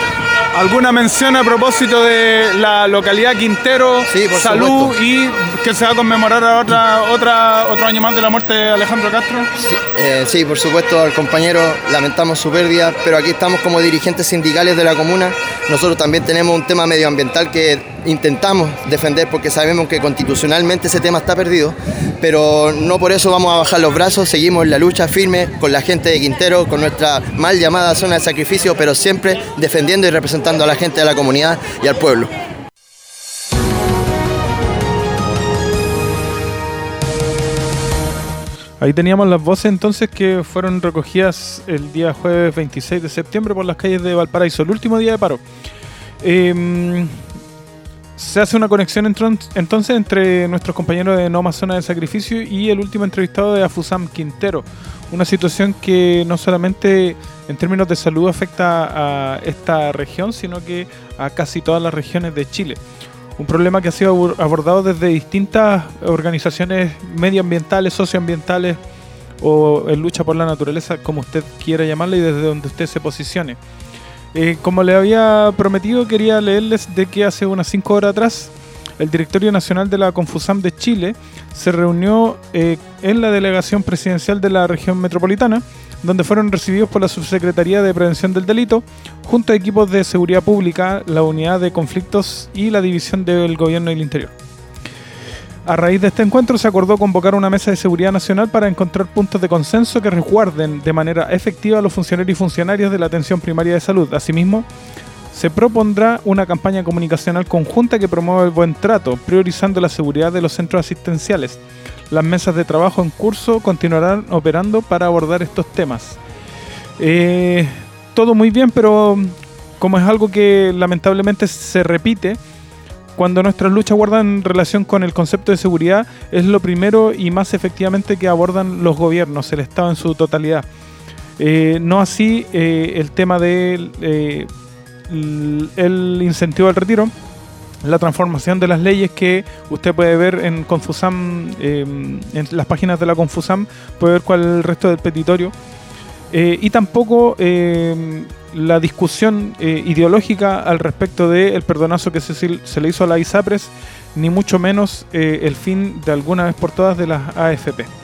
¿Alguna mención a propósito de la localidad Quintero, sí, por salud supuesto. y que se va a conmemorar a otra, otra, otro año más de la muerte de Alejandro Castro? Sí, eh, sí, por supuesto, al compañero lamentamos su pérdida, pero aquí estamos como dirigentes sindicales de la comuna. Nosotros también tenemos un tema medioambiental que intentamos defender porque sabemos que constitucionalmente ese tema está perdido, pero no por eso vamos a bajar los brazos, seguimos en la lucha firme con la gente de Quintero, con nuestra mal llamada zona de sacrificio, pero siempre defendiendo y representando a la gente de la comunidad y al pueblo. Ahí teníamos las voces entonces que fueron recogidas el día jueves veintiséis de septiembre por las calles de Valparaíso, el último día de paro. Eh, se hace una conexión entonces entre nuestros compañeros de No Más Zona de Sacrificio y el último entrevistado de Afusam Quintero. Una situación que no solamente en términos de salud afecta a esta región, sino que a casi todas las regiones de Chile. Un problema que ha sido abordado desde distintas organizaciones medioambientales, socioambientales o en lucha por la naturaleza, como usted quiera llamarla y desde donde usted se posicione. Eh, como le había prometido, quería leerles de que hace unas cinco horas atrás el Directorio Nacional de la Confusam de Chile se reunió eh, en la delegación presidencial de la región metropolitana, donde fueron recibidos por la Subsecretaría de Prevención del Delito, junto a equipos de seguridad pública, la Unidad de Conflictos y la División del Gobierno del Interior. A raíz de este encuentro se acordó convocar una mesa de seguridad nacional para encontrar puntos de consenso que resguarden de manera efectiva a los funcionarios y funcionarias de la atención primaria de salud. Asimismo, se propondrá una campaña comunicacional conjunta que promueva el buen trato, priorizando la seguridad de los centros asistenciales. Las mesas de trabajo en curso continuarán operando para abordar estos temas. Eh, todo muy bien, pero como es algo que lamentablemente se repite, cuando nuestras luchas guardan relación con el concepto de seguridad, es lo primero y más efectivamente que abordan los gobiernos, el Estado en su totalidad. Eh, no así eh, el tema del eh, el incentivo al retiro, la transformación de las leyes que usted puede ver en Confusam, eh, en las páginas de la Confusam, puede ver cuál es el resto del petitorio, eh, y tampoco eh, la discusión eh, ideológica al respecto del perdonazo que se, se le hizo a la ISAPRES, ni mucho menos eh, el fin de alguna vez por todas de las A F P.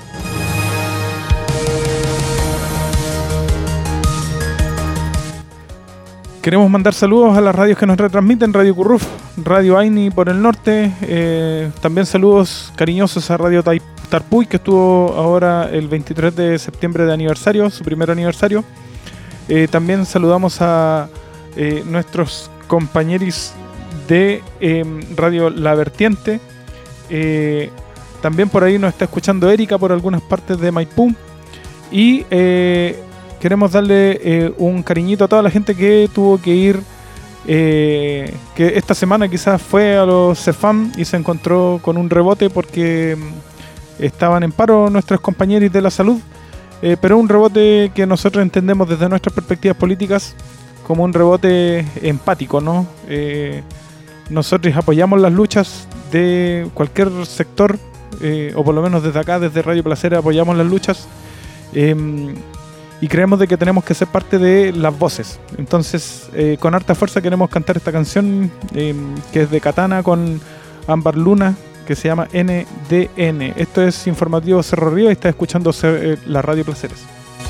Queremos mandar saludos a las radios que nos retransmiten, Radio Curruf, Radio Aini por el norte, eh, también saludos cariñosos a Radio Tarpuy, que estuvo ahora el veintitrés de septiembre de aniversario, su primer aniversario. Eh, también saludamos a eh, nuestros compañeros de eh, Radio La Vertiente. Eh, también por ahí nos está escuchando Erika por algunas partes de Maipú. Y eh, queremos darle eh, un cariñito a toda la gente que tuvo que ir, eh, que esta semana quizás fue a los Cefam y se encontró con un rebote porque estaban en paro nuestros compañeros de la salud, eh, pero un rebote que nosotros entendemos desde nuestras perspectivas políticas como un rebote empático, ¿no? Eh, nosotros apoyamos las luchas de cualquier sector, eh, o por lo menos desde acá, desde Radio Placer, apoyamos las luchas. Eh, Y creemos de que tenemos que ser parte de las voces. Entonces, eh, con harta fuerza queremos cantar esta canción eh, que es de Katana con Ámbar Luna, que se llama N D N. Esto es Informativo Cerro Río y está escuchando eh, la Radio Placeres.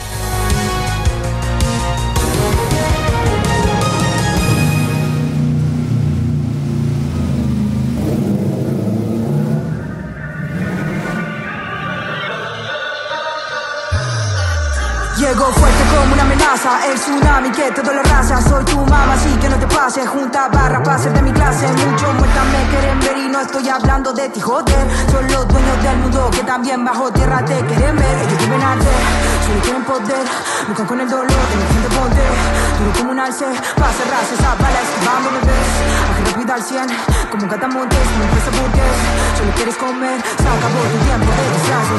Llego fuerte como una amenaza, el tsunami que te duele la raza. Soy tu mamá, así que no te pases, junta barra para ser de mi clase. Muchos muertas me quieren ver y no estoy hablando de ti, joder. Son los dueños del mundo que también bajo tierra te quieren ver. Ellos quieren arder, solo quieren poder. Buscan con el dolor de mi gente poder. Duro como un alce, para cerrarse esa bala esquivando bebés. Aunque rápido al cien, como un catamontes, como un preso burgués. Solo quieres comer, se acabó tu tiempo de disfraces.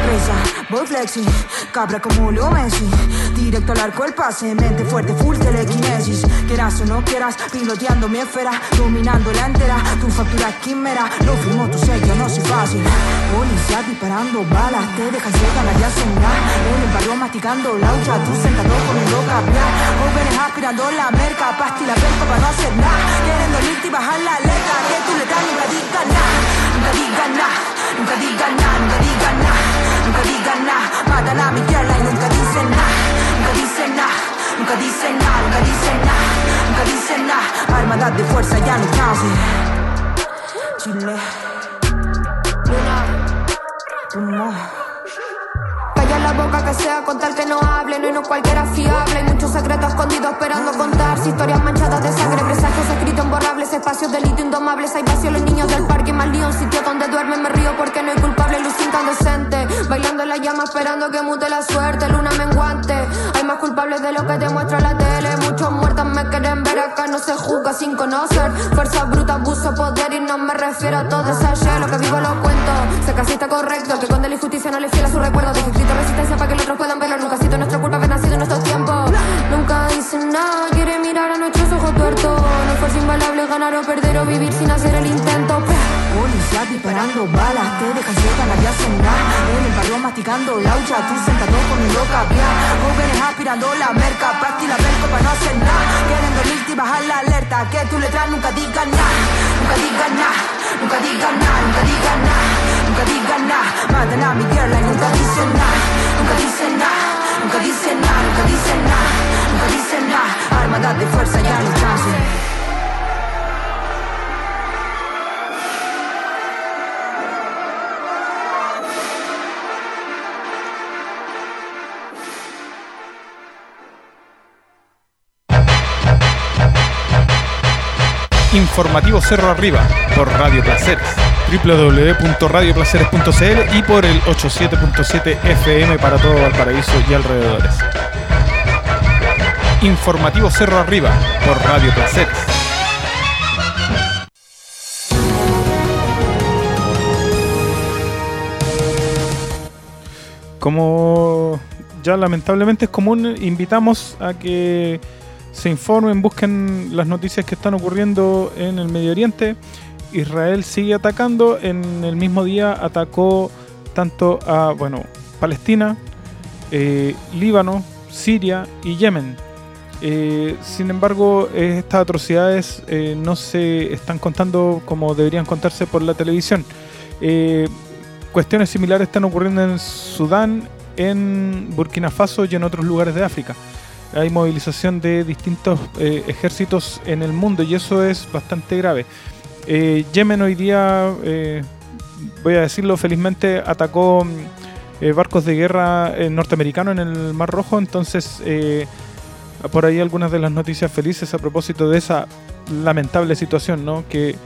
sorpresa, voy flexing, cabra como Leo Messi, directo al arco el pase, mente fuerte, full telequinesis, quieras o no quieras, piloteando mi esfera, dominando la entera, tu factura es quimera, lo firmo tu sello, no soy fácil, policía disparando balas, te dejan ciega, nadie hace nada, en el barrio masticando laucha, tú sentado comiendo caviar, jóvenes aspirando la merca, pastilla perco para no hacer nada, queriendo irte y bajar la alerta, que tu letra nunca diga nada, nunca diga nada, nunca diga nada, nunca diga nada, nunca diga nada, matan a mi tierra y nunca dicen nada, nunca dicen nada, nunca dicen nada, nunca dicen nada, nunca dicen nada, armadas de fuerza ya no casi, Chile, Luna, Luna. Calla la boca que sea con tal que no hable, no hay no cualquiera fiable, hay muchos secretos escondidos esperando contarse, historias manchadas de sangre, presagios escritos imborrables, espacios de litio indomables, hay vacío los niños del parque, más lío, un sitio donde duermen, me río porque no hay culpable, luz incandescente, bailando en la llama esperando que mute la suerte, luna menguante, hay más culpables de lo que te muestra la tele, muchos muertos me quieren ver, acá no se juzga sin conocer, fuerza bruta, abuso, poder y no me refiero a todo ese ayer, lo que vivo lo cuento, sé que así está correcto, que cuando la injusticia no le fiel a su recuerdo, dejo escrito resistencia para que los otros puedan verlo, nunca ha sido nuestra culpa haber nacido en estos tiempos, nunca dicen nada, quiere mirar a nuestros ojos tuertos, no es fuerza invalable ganar o perder o vivir sin hacer el intento, policía disparando balas, te dejan ciega, nadie hace nada, en el barrio masticando laucha, tú sentado comiendo caviar, jóvenes aspirando la merca, pastilla perco para no hacer nada, queriendo irte y bajar la alerta, que tu letra nunca diga nada, nunca diga nada, nunca diga nada, nunca diga nada, nunca diga nada, matan a mi tierra y nunca dicen nada, nunca dicen nada, nunca dicen nada, nunca dicen nada, nunca dicen nada, armadas de fuerza ya no chance. Informativo Cerro Arriba por Radio Placeres, doble u doble u doble u punto radio placeres punto c l y por el ochenta y siete punto siete F M para todo Valparaíso y alrededores. Informativo Cerro Arriba por Radio Placeres. Como ya lamentablemente es común, invitamos a que se informen, busquen las noticias que están ocurriendo en el Medio Oriente. Israel sigue atacando, en el mismo día atacó tanto a bueno, Palestina, eh, Líbano, Siria y Yemen. Eh, sin embargo, estas atrocidades eh, no se están contando como deberían contarse por la televisión. Eh, cuestiones similares están ocurriendo en Sudán, en Burkina Faso y en otros lugares de África. Hay movilización de distintos eh, ejércitos en el mundo y eso es bastante grave. Eh, Yemen hoy día, eh, voy a decirlo felizmente, atacó eh, barcos de guerra eh, norteamericanos en el Mar Rojo, entonces eh, por ahí algunas de las noticias felices a propósito de esa lamentable situación, ¿no? que,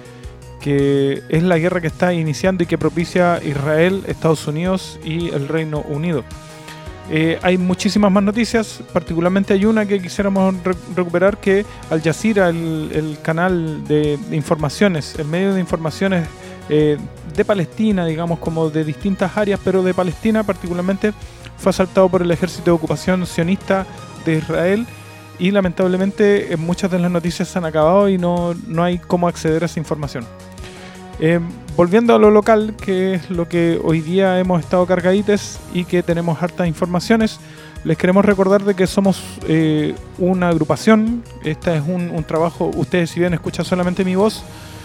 que es la guerra que está iniciando y que propicia Israel, Estados Unidos y el Reino Unido. Eh, hay muchísimas más noticias, particularmente hay una que quisiéramos re- recuperar, que Al Jazeera, el, el canal de, de informaciones, el medio de informaciones eh, de Palestina, digamos, como de distintas áreas, pero de Palestina particularmente, fue asaltado por el ejército de ocupación sionista de Israel y lamentablemente eh, muchas de las noticias se han acabado y no, no hay cómo acceder a esa información. Eh, volviendo a lo local, que es lo que hoy día hemos estado cargadites y que tenemos hartas informaciones, les queremos recordar de que somos eh, una agrupación. Este es un, un trabajo, ustedes si bien escuchan solamente mi voz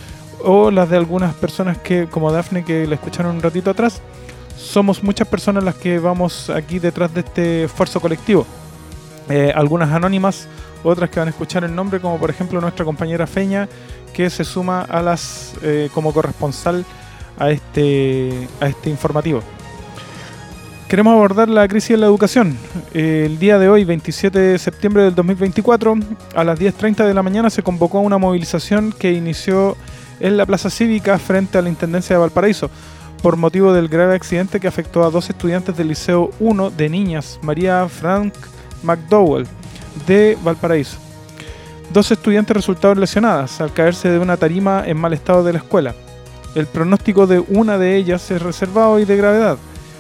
o las de algunas personas que, como Dafne, que la escucharon un ratito atrás, somos muchas personas las que vamos aquí detrás de este esfuerzo colectivo. Eh, algunas anónimas, otras que van a escuchar el nombre, como por ejemplo nuestra compañera Feña, que se suma a las eh, como corresponsal a este, a este informativo. Queremos abordar la crisis de la educación. Eh, el día de hoy, veintisiete de septiembre del dos mil veinticuatro, a las diez treinta de la mañana se convocó una movilización que inició en la Plaza Cívica frente a la Intendencia de Valparaíso por motivo del grave accidente que afectó a dos estudiantes del Liceo uno de Niñas, María Frank McDowell, de Valparaíso. Dos estudiantes resultaron lesionadas al caerse de una tarima en mal estado de la escuela. El pronóstico de una de ellas es reservado y de gravedad.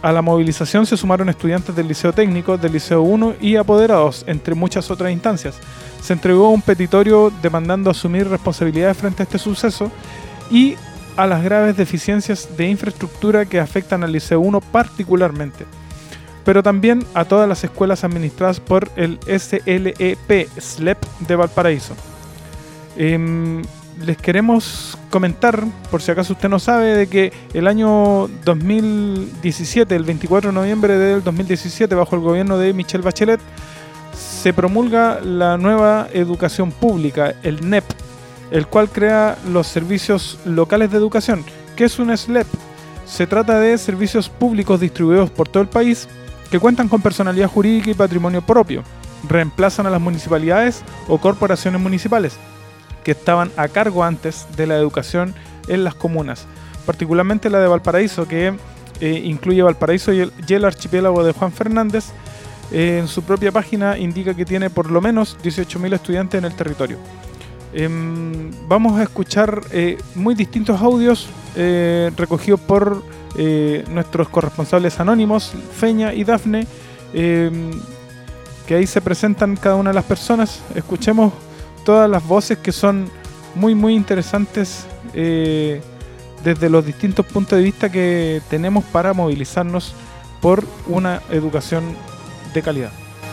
A la movilización se sumaron estudiantes del Liceo Técnico, del Liceo uno y apoderados, entre muchas otras instancias. Se entregó un petitorio demandando asumir responsabilidades frente a este suceso y a las graves deficiencias de infraestructura que afectan al Liceo uno particularmente, pero también a todas las escuelas administradas por el S L E P, S L E P de Valparaíso. Eh, les queremos comentar, por si acaso usted no sabe, de que el año dos mil diecisiete, el veinticuatro de noviembre del dos mil diecisiete, bajo el gobierno de Michelle Bachelet, se promulga la nueva educación pública, el N E P, el cual crea los servicios locales de educación. ¿Qué es un S L E P? Se trata de servicios públicos distribuidos por todo el país que cuentan con personalidad jurídica y patrimonio propio. Reemplazan a las municipalidades o corporaciones municipales que estaban a cargo antes de la educación en las comunas, particularmente la de Valparaíso, que eh, incluye Valparaíso y el, y el archipiélago de Juan Fernández. Eh, en su propia página indica que tiene por lo menos dieciocho mil estudiantes en el territorio. Eh, vamos a escuchar eh, muy distintos audios eh, recogidos por eh, nuestros corresponsables anónimos, Feña y Dafne, eh, que ahí se presentan cada una de las personas. Escuchemos todas las voces que son muy muy interesantes eh, desde los distintos puntos de vista que tenemos para movilizarnos por una educación de calidad.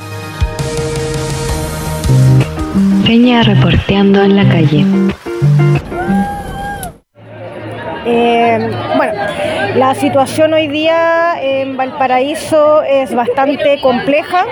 Peña reporteando en la calle. Eh, bueno, la situación hoy día en Valparaíso es bastante compleja.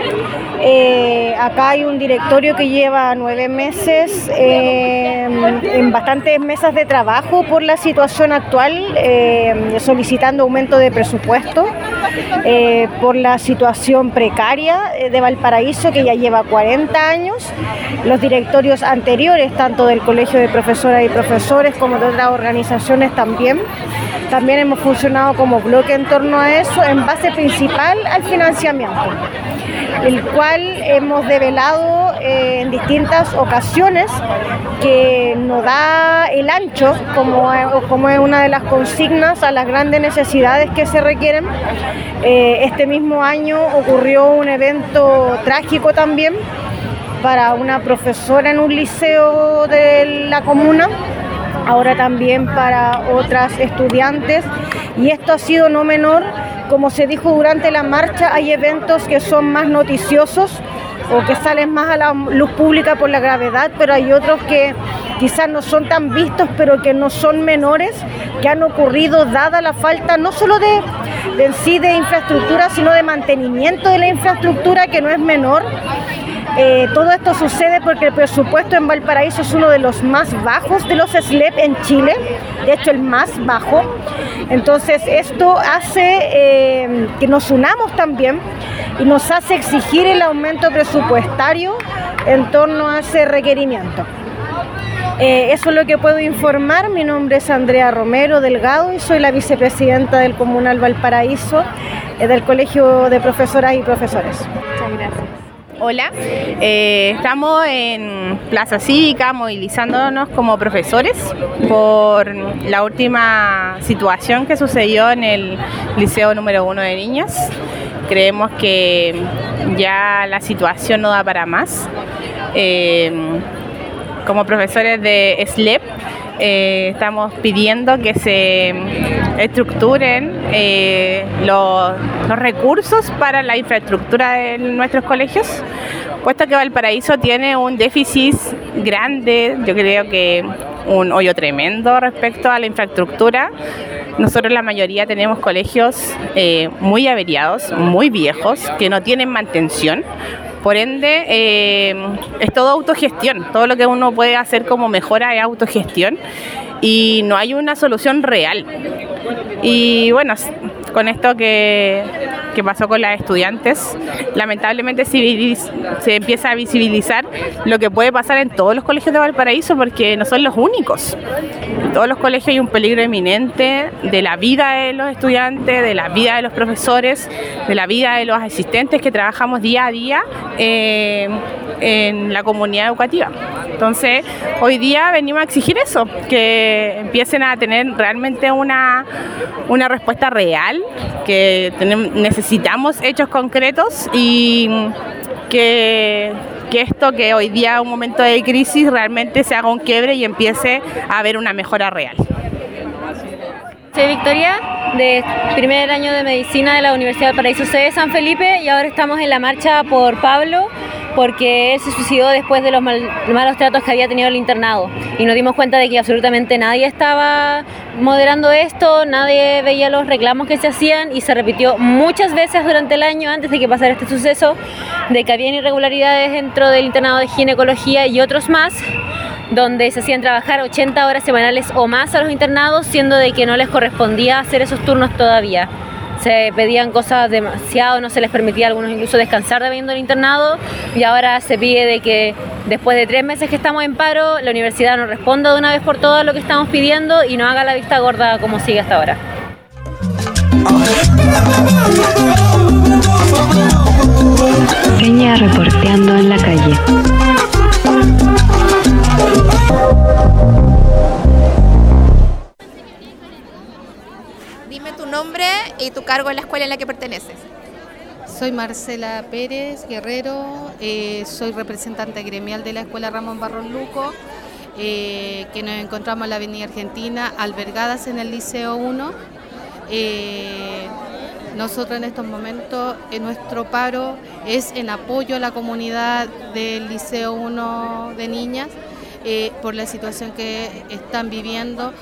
Eh, acá hay un directorio que lleva nueve meses eh, en bastantes mesas de trabajo por la situación actual, eh, solicitando aumento de presupuesto, eh, por la situación precaria de Valparaíso que ya lleva cuarenta años. Los directorios anteriores, tanto del Colegio de Profesoras y Profesores como de otras organizaciones también, también hemos funcionado como bloque en torno a eso, en base principal al financiamiento, el cual hemos develado eh, en distintas ocasiones que no da el ancho, como, como es una de las consignas a las grandes necesidades que se requieren. Eh, este mismo año ocurrió un evento trágico también para una profesora en un liceo de la comuna, ahora también para otras estudiantes, y esto ha sido no menor. Como se dijo durante la marcha, hay eventos que son más noticiosos o que salen más a la luz pública por la gravedad, pero hay otros que quizás no son tan vistos, pero que no son menores, que han ocurrido dada la falta no solo de, de en sí de infraestructura, sino de mantenimiento de la infraestructura, que no es menor. Eh, todo esto sucede porque el presupuesto en Valparaíso es uno de los más bajos de los S L E P en Chile, de hecho el más bajo. Entonces esto hace eh, que nos unamos también y nos hace exigir el aumento presupuestario en torno a ese requerimiento. Eh, eso es lo que puedo informar. Mi nombre es Andrea Romero Delgado y soy la vicepresidenta del Comunal Valparaíso, eh, del Colegio de Profesoras y Profesores. Muchas gracias. Hola, eh, estamos en Plaza Cívica movilizándonos como profesores por la última situación que sucedió en el Liceo número uno de Niñas. Creemos que ya la situación no da para más. Eh, como profesores de S L E P eh, estamos pidiendo que se estructuren eh, los, los recursos para la infraestructura de nuestros colegios, puesto que Valparaíso tiene un déficit grande, yo creo que un hoyo tremendo respecto a la infraestructura. Nosotros la mayoría tenemos colegios eh, muy averiados, muy viejos, que no tienen mantención. Por ende, eh, es todo autogestión. Todo lo que uno puede hacer como mejora es autogestión y no hay una solución real. Y bueno, con esto que que pasó con las estudiantes. Lamentablemente se, se empieza a visibilizar lo que puede pasar en todos los colegios de Valparaíso, porque no son los únicos. En todos los colegios hay un peligro eminente de la vida de los estudiantes, de la vida de los profesores, de la vida de los asistentes que trabajamos día a día eh, en la comunidad educativa. Entonces, hoy día venimos a exigir eso, que empiecen a tener realmente una, una respuesta real, que tenemos, necesitamos hechos concretos y que, que esto que hoy día es un momento de crisis realmente se haga un quiebre y empiece a haber una mejora real. Soy Victoria, de primer año de Medicina de la Universidad de Valparaíso C de San Felipe, y ahora estamos en la marcha por Pablo, porque él se suicidó después de los mal, malos tratos que había tenido el internado, y nos dimos cuenta de que absolutamente nadie estaba moderando esto, nadie veía los reclamos que se hacían, y se repitió muchas veces durante el año antes de que pasara este suceso, de que habían irregularidades dentro del internado de ginecología y otros más, donde se hacían trabajar ochenta horas semanales o más a los internados, siendo de que no les correspondía hacer esos turnos todavía. Se pedían cosas demasiado, no se les permitía a algunos incluso descansar dependiendo del internado, y ahora se pide de que después de tres meses que estamos en paro, la universidad nos responda de una vez por todas lo que estamos pidiendo y no haga la vista gorda como sigue hasta ahora. Peña reporteando en la calle. Dime tu nombre y tu cargo en la escuela en la que perteneces. Soy Marcela Pérez Guerrero, eh, soy representante gremial de la Escuela Ramón Barros Luco, eh, que nos encontramos en la Avenida Argentina, albergadas en el Liceo uno. Eh, nosotros en estos momentos, en nuestro paro es en apoyo a la comunidad del Liceo uno de niñas, eh, por la situación que están viviendo,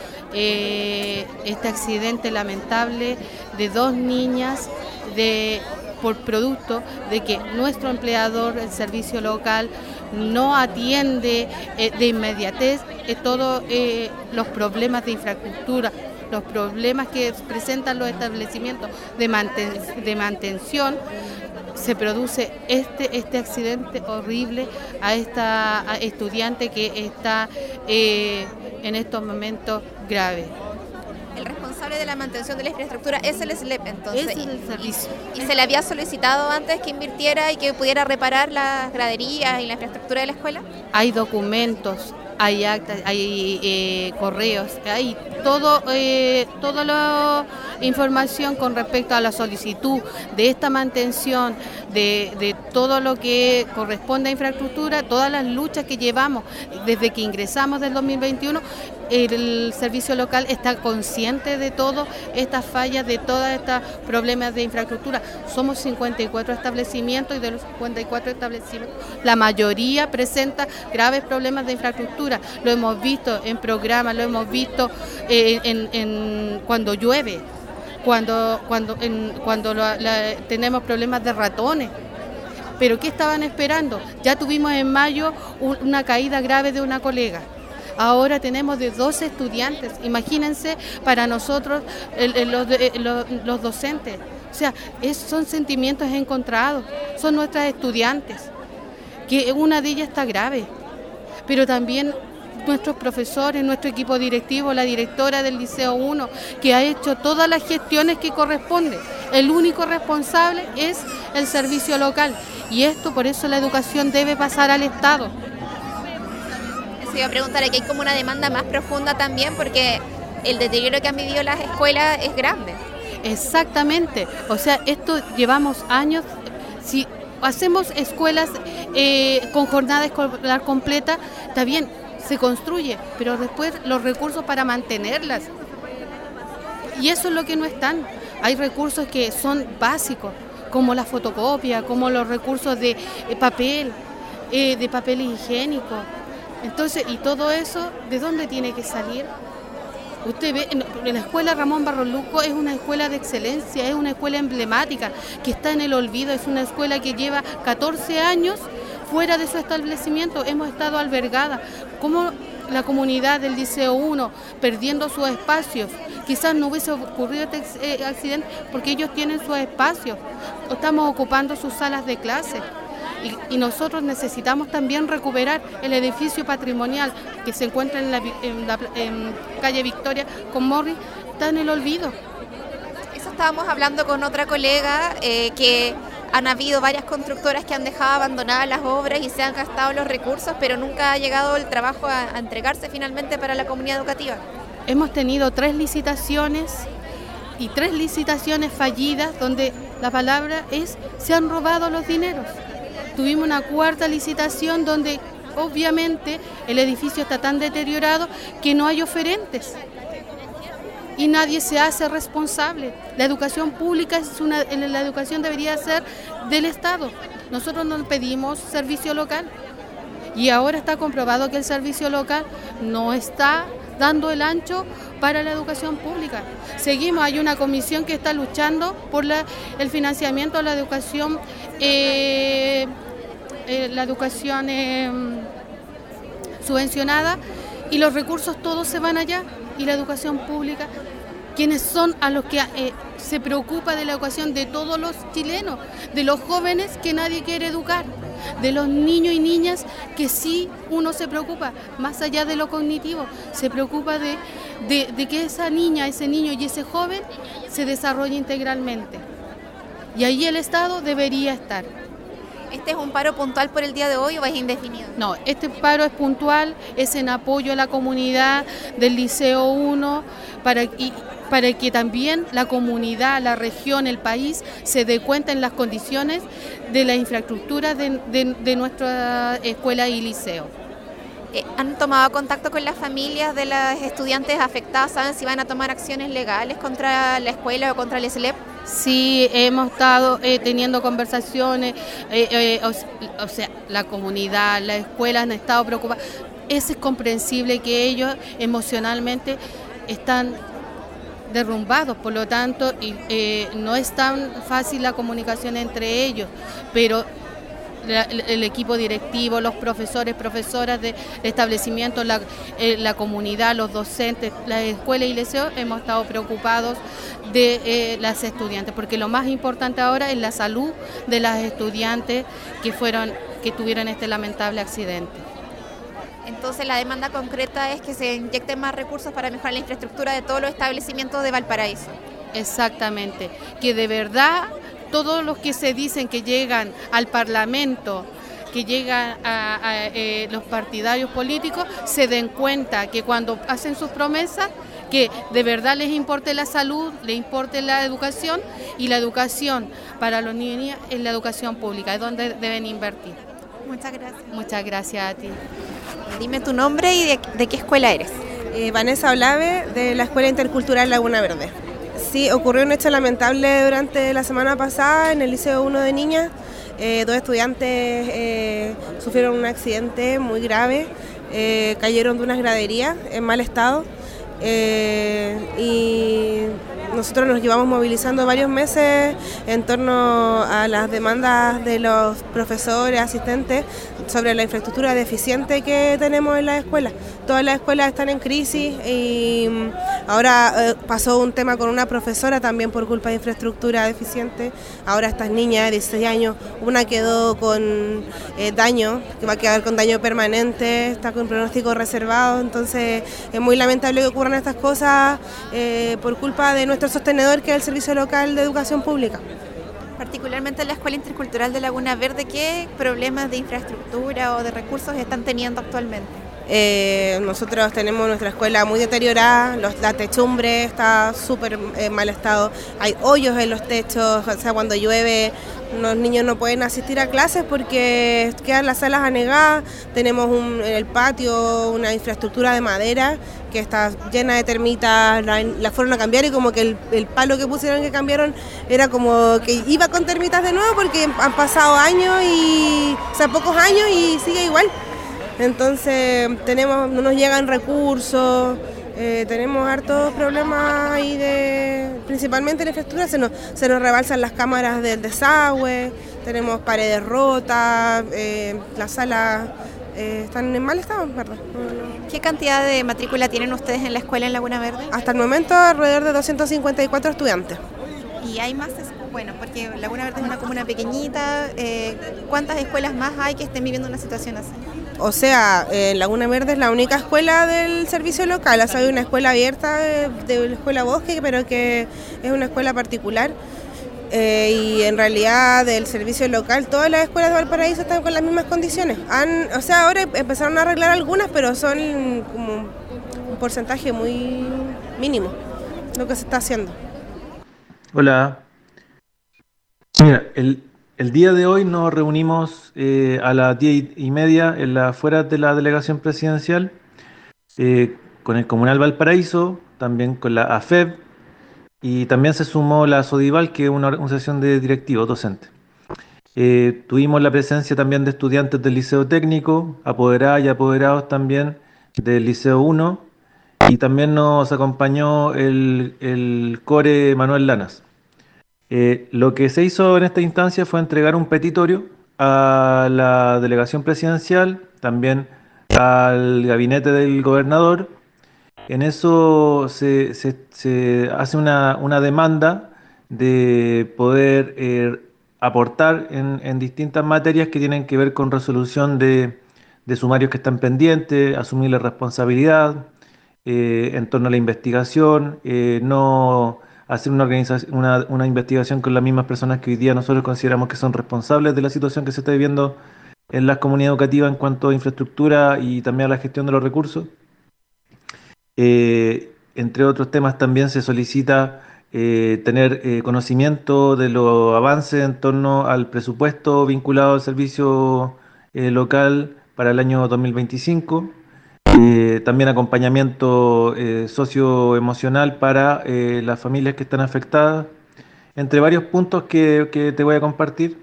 eh, este accidente lamentable de dos niñas de... por producto de que nuestro empleador, el servicio local, no atiende eh, de inmediatez eh, todos eh, los problemas de infraestructura, los problemas que presentan los establecimientos de, manten de mantención. Se produce este, este accidente horrible a esta a estudiante que está eh, en estos momentos grave. El responsable de la mantención de la infraestructura es el S L E P, entonces. Es el servicio. Y, y se le había solicitado antes que invirtiera y que pudiera reparar las graderías y la infraestructura de la escuela. Hay documentos, hay actas, hay eh, correos, hay todo, eh, toda la información con respecto a la solicitud de esta mantención, de, de todo lo que corresponde a infraestructura, todas las luchas que llevamos desde que ingresamos del dos mil veintiuno. El servicio local está consciente de todas estas fallas, de todos estos problemas de infraestructura. Somos cincuenta y cuatro establecimientos y de los cincuenta y cuatro establecimientos la mayoría presenta graves problemas de infraestructura. Lo hemos visto en programas, lo hemos visto en, en, en cuando llueve, cuando, cuando, en, cuando la, la, tenemos problemas de ratones. ¿Pero qué estaban esperando? Ya tuvimos en mayo una caída grave de una colega. Ahora tenemos de doce estudiantes, imagínense para nosotros el, el, los, los, los docentes. O sea, es, son sentimientos encontrados, son nuestras estudiantes, que una de ellas está grave, pero también nuestros profesores, nuestro equipo directivo, la directora del Liceo uno, que ha hecho todas las gestiones que corresponden. El único responsable es el servicio local, y esto por eso la educación debe pasar al Estado. Iba a preguntar, que hay como una demanda más profunda también, porque el deterioro que han vivido las escuelas es grande. Exactamente, o sea, esto llevamos años. Si hacemos escuelas eh, con jornada escolar completa, está bien, se construye, pero después los recursos para mantenerlas, y eso es lo que no están. Hay recursos que son básicos, como la fotocopia, como los recursos de eh, papel, eh, de papel higiénico. Entonces, y todo eso, ¿de dónde tiene que salir? Usted ve, en la escuela Ramón Barros Luco es una escuela de excelencia, es una escuela emblemática, que está en el olvido, es una escuela que lleva catorce años fuera de su establecimiento, hemos estado albergadas. ¿Cómo, la comunidad del Liceo uno perdiendo sus espacios. Quizás no hubiese ocurrido este accidente porque ellos tienen sus espacios. Estamos ocupando sus salas de clase. Y, y nosotros necesitamos también recuperar el edificio patrimonial que se encuentra en la, en la en calle Victoria con Morris, está en el olvido. Eso estábamos hablando con otra colega, eh, que han habido varias constructoras que han dejado abandonadas las obras y se han gastado los recursos, pero nunca ha llegado el trabajo a, a entregarse finalmente para la comunidad educativa. Hemos tenido tres licitaciones y tres licitaciones fallidas donde la palabra es se han robado los dineros. Tuvimos una cuarta licitación donde obviamente el edificio está tan deteriorado que no hay oferentes y nadie se hace responsable. La educación pública es una, la educación debería ser del Estado. Nosotros no pedimos servicio local y ahora está comprobado que el servicio local no está dando el ancho para la educación pública. Seguimos, hay una comisión que está luchando por la, el financiamiento de la educación, eh, eh, la educación eh, subvencionada, y los recursos todos se van allá, y la educación pública, quienes son a los que eh, se preocupa de la educación de todos los chilenos, de los jóvenes que nadie quiere educar, de los niños y niñas que sí uno se preocupa, más allá de lo cognitivo, se preocupa de, de, de que esa niña, ese niño y ese joven se desarrolle integralmente. Y ahí el Estado debería estar. ¿Este es un paro puntual por el día de hoy o es indefinido? No, este paro es puntual, es en apoyo a la comunidad del Liceo uno, para, y, para que también la comunidad, la región, el país se dé cuenta en las condiciones de la infraestructura de, de, de nuestra escuela y liceo. Eh, ¿Han tomado contacto con las familias de los estudiantes afectados? ¿Saben si van a tomar acciones legales contra la escuela o contra el S L E P? Sí, hemos estado eh, teniendo conversaciones, eh, eh, o, o sea, la comunidad, las escuelas han estado preocupadas. Es comprensible que ellos emocionalmente están derrumbados, por lo tanto y, eh, no es tan fácil la comunicación entre ellos, pero la, el equipo directivo, los profesores, profesoras de establecimientos, la, eh, la comunidad, los docentes, la escuela y liceo hemos estado preocupados de eh, las estudiantes, porque lo más importante ahora es la salud de las estudiantes que fueron, que tuvieron este lamentable accidente. Entonces la demanda concreta es que se inyecten más recursos para mejorar la infraestructura de todos los establecimientos de Valparaíso. Exactamente, que de verdad todos los que se dicen que llegan al Parlamento, que llegan a, a eh, los partidarios políticos, se den cuenta que cuando hacen sus promesas, que de verdad les importe la salud, les importe la educación, y la educación para los niños y niñas es la educación pública, es donde deben invertir. Muchas gracias. Muchas gracias a ti. Dime tu nombre y de, de qué escuela eres. Eh, Vanessa Olave, de la Escuela Intercultural Laguna Verde. Sí, ocurrió un hecho lamentable durante la semana pasada en el Liceo uno de Niñas. Eh, dos estudiantes eh, sufrieron un accidente muy grave, eh, cayeron de unas graderías en mal estado, eh, y nosotros nos llevamos movilizando varios meses en torno a las demandas de los profesores, asistentes, sobre la infraestructura deficiente que tenemos en las escuelas. Todas las escuelas están en crisis y ahora eh, pasó un tema con una profesora también por culpa de infraestructura deficiente. Ahora estas niñas de dieciséis años, una quedó con eh, daño, que va a quedar con daño permanente, está con pronóstico reservado. Entonces es muy lamentable que ocurran estas cosas eh, por culpa de nuestro sostenedor, que es el Servicio Local de Educación Pública. Particularmente en la Escuela Intercultural de Laguna Verde, ¿qué problemas de infraestructura o de recursos están teniendo actualmente? Eh, nosotros tenemos nuestra escuela muy deteriorada, los, la techumbre está súper en mal estado, hay hoyos en los techos, o sea, cuando llueve los niños no pueden asistir a clases porque quedan las salas anegadas. Tenemos un, en el patio una infraestructura de madera que está llena de termitas, la, la fueron a cambiar y como que el, el palo que pusieron que cambiaron era como que iba con termitas de nuevo porque han pasado años, y, o sea, pocos años y sigue igual. Entonces tenemos, no nos llegan recursos, eh, tenemos hartos problemas ahí, de, principalmente en la infraestructura, se nos, se nos rebalsan las cámaras del desagüe, tenemos paredes rotas, eh, la sala eh, están en mal estado, ¿verdad? ¿Qué cantidad de matrícula tienen ustedes en la escuela en Laguna Verde? Hasta el momento alrededor de doscientos cincuenta y cuatro estudiantes. ¿Y hay más? Bueno, porque Laguna Verde es una comuna pequeñita. Eh, ¿Cuántas escuelas más hay que estén viviendo una situación así? O sea, eh, Laguna Verde es la única escuela del servicio local. O sea, hay una escuela abierta de, de la Escuela Bosque, pero que es una escuela particular. Eh, y en realidad del servicio local todas las escuelas de Valparaíso están con las mismas condiciones. Han, o sea, ahora empezaron a arreglar algunas, pero son como un porcentaje muy mínimo lo que se está haciendo. Hola. Mira, el, el día de hoy nos reunimos eh, a las diez y media en la afuera de la delegación presidencial eh, con el Comunal Valparaíso, también con la A F E B, y también se sumó la SODIVAL, que es una organización de directivos docentes. Eh, tuvimos la presencia también de estudiantes del Liceo Técnico, apoderadas y apoderados también del Liceo uno, y también nos acompañó el, el core Manuel Lanas. Eh, lo que se hizo en esta instancia fue entregar un petitorio a la delegación presidencial, también al gabinete del gobernador. En eso se, se, se hace una, una demanda de poder eh, aportar en, en distintas materias que tienen que ver con resolución de, de sumarios que están pendientes, asumir la responsabilidad eh, en torno a la investigación, eh, no hacer una, organización, una, una investigación con las mismas personas que hoy día nosotros consideramos que son responsables de la situación que se está viviendo en las comunidades educativas en cuanto a infraestructura y también a la gestión de los recursos. Eh, entre otros temas también se solicita eh, tener eh, conocimiento de los avances en torno al presupuesto vinculado al servicio eh, local para el año dos mil veinticinco. Eh, también acompañamiento eh, socioemocional para eh, las familias que están afectadas, entre varios puntos que, que te voy a compartir.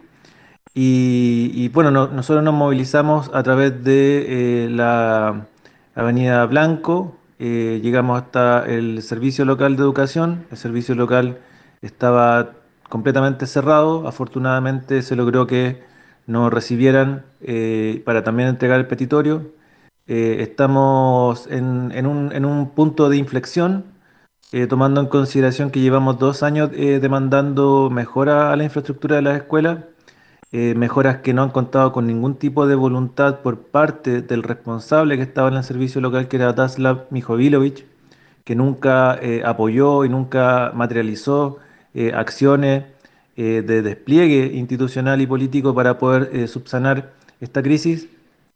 Y, y bueno, no, nosotros nos movilizamos a través de eh, la Avenida Blanco, eh, llegamos hasta el Servicio Local de Educación. El servicio local estaba completamente cerrado, afortunadamente se logró que nos recibieran eh, para también entregar el petitorio. Eh, estamos en, en, un, en un punto de inflexión, eh, tomando en consideración que llevamos dos años eh, demandando mejora a la infraestructura de las escuelas, eh, mejoras que no han contado con ningún tipo de voluntad por parte del responsable que estaba en el servicio local, que era Daslav Mijovilovich, que nunca eh, apoyó y nunca materializó eh, acciones eh, de despliegue institucional y político para poder eh, subsanar esta crisis,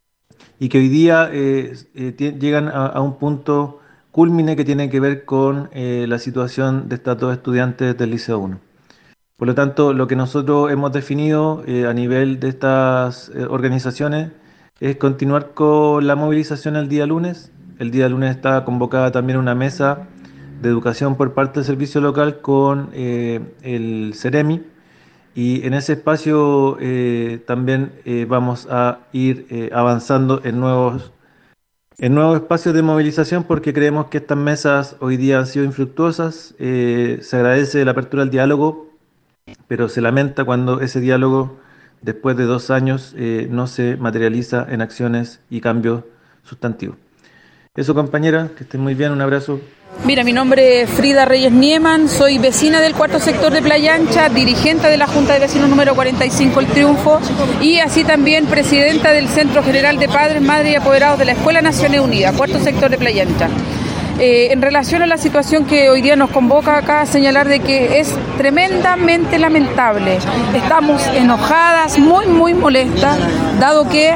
y que hoy día eh, eh, llegan a, a un punto cúlmine que tiene que ver con eh, la situación de estos dos estudiantes del Liceo uno. Por lo tanto, lo que nosotros hemos definido eh, a nivel de estas eh, organizaciones es continuar con la movilización el día lunes. El día lunes está convocada también una mesa de educación por parte del servicio local con eh, el CEREMI, y en ese espacio eh, también eh, vamos a ir eh, avanzando en nuevos, en nuevos espacios de movilización, porque creemos que estas mesas hoy día han sido infructuosas. Eh, se agradece la apertura al diálogo, pero se lamenta cuando ese diálogo, después de dos años, eh, no se materializa en acciones y cambios sustantivos. Eso, compañera, que estén muy bien, un abrazo. Mira, mi nombre es Frida Reyes Nieman, soy vecina del cuarto sector de Playa Ancha, dirigente de la Junta de Vecinos número cuarenta y cinco El Triunfo, y así también presidenta del Centro General de Padres, Madres y Apoderados de la Escuela Naciones Unidas, cuarto sector de Playa Ancha. Eh, en relación a la situación que hoy día nos convoca acá, a señalar de que es tremendamente lamentable. Estamos enojadas, muy, muy molestas, dado que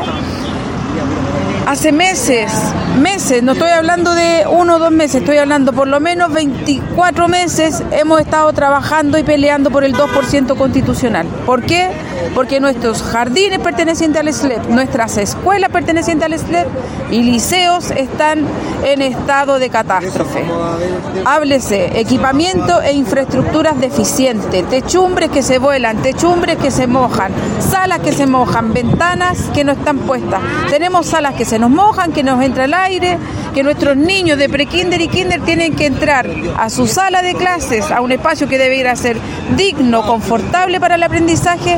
hace meses, meses, no estoy hablando de uno o dos meses, estoy hablando por lo menos veinticuatro meses, hemos estado trabajando y peleando por el dos por ciento constitucional. ¿Por qué? Porque nuestros jardines pertenecientes al S L E P, nuestras escuelas pertenecientes al S L E P y liceos están en estado de catástrofe. Háblese, equipamiento e infraestructuras deficientes, techumbres que se vuelan, techumbres que se mojan, salas que se mojan, ventanas que no están puestas. Tenemos salas que se nos mojan, que nos entra el aire, que nuestros niños de prekinder y kinder tienen que entrar a su sala de clases, a un espacio que debiera ser digno, confortable para el aprendizaje,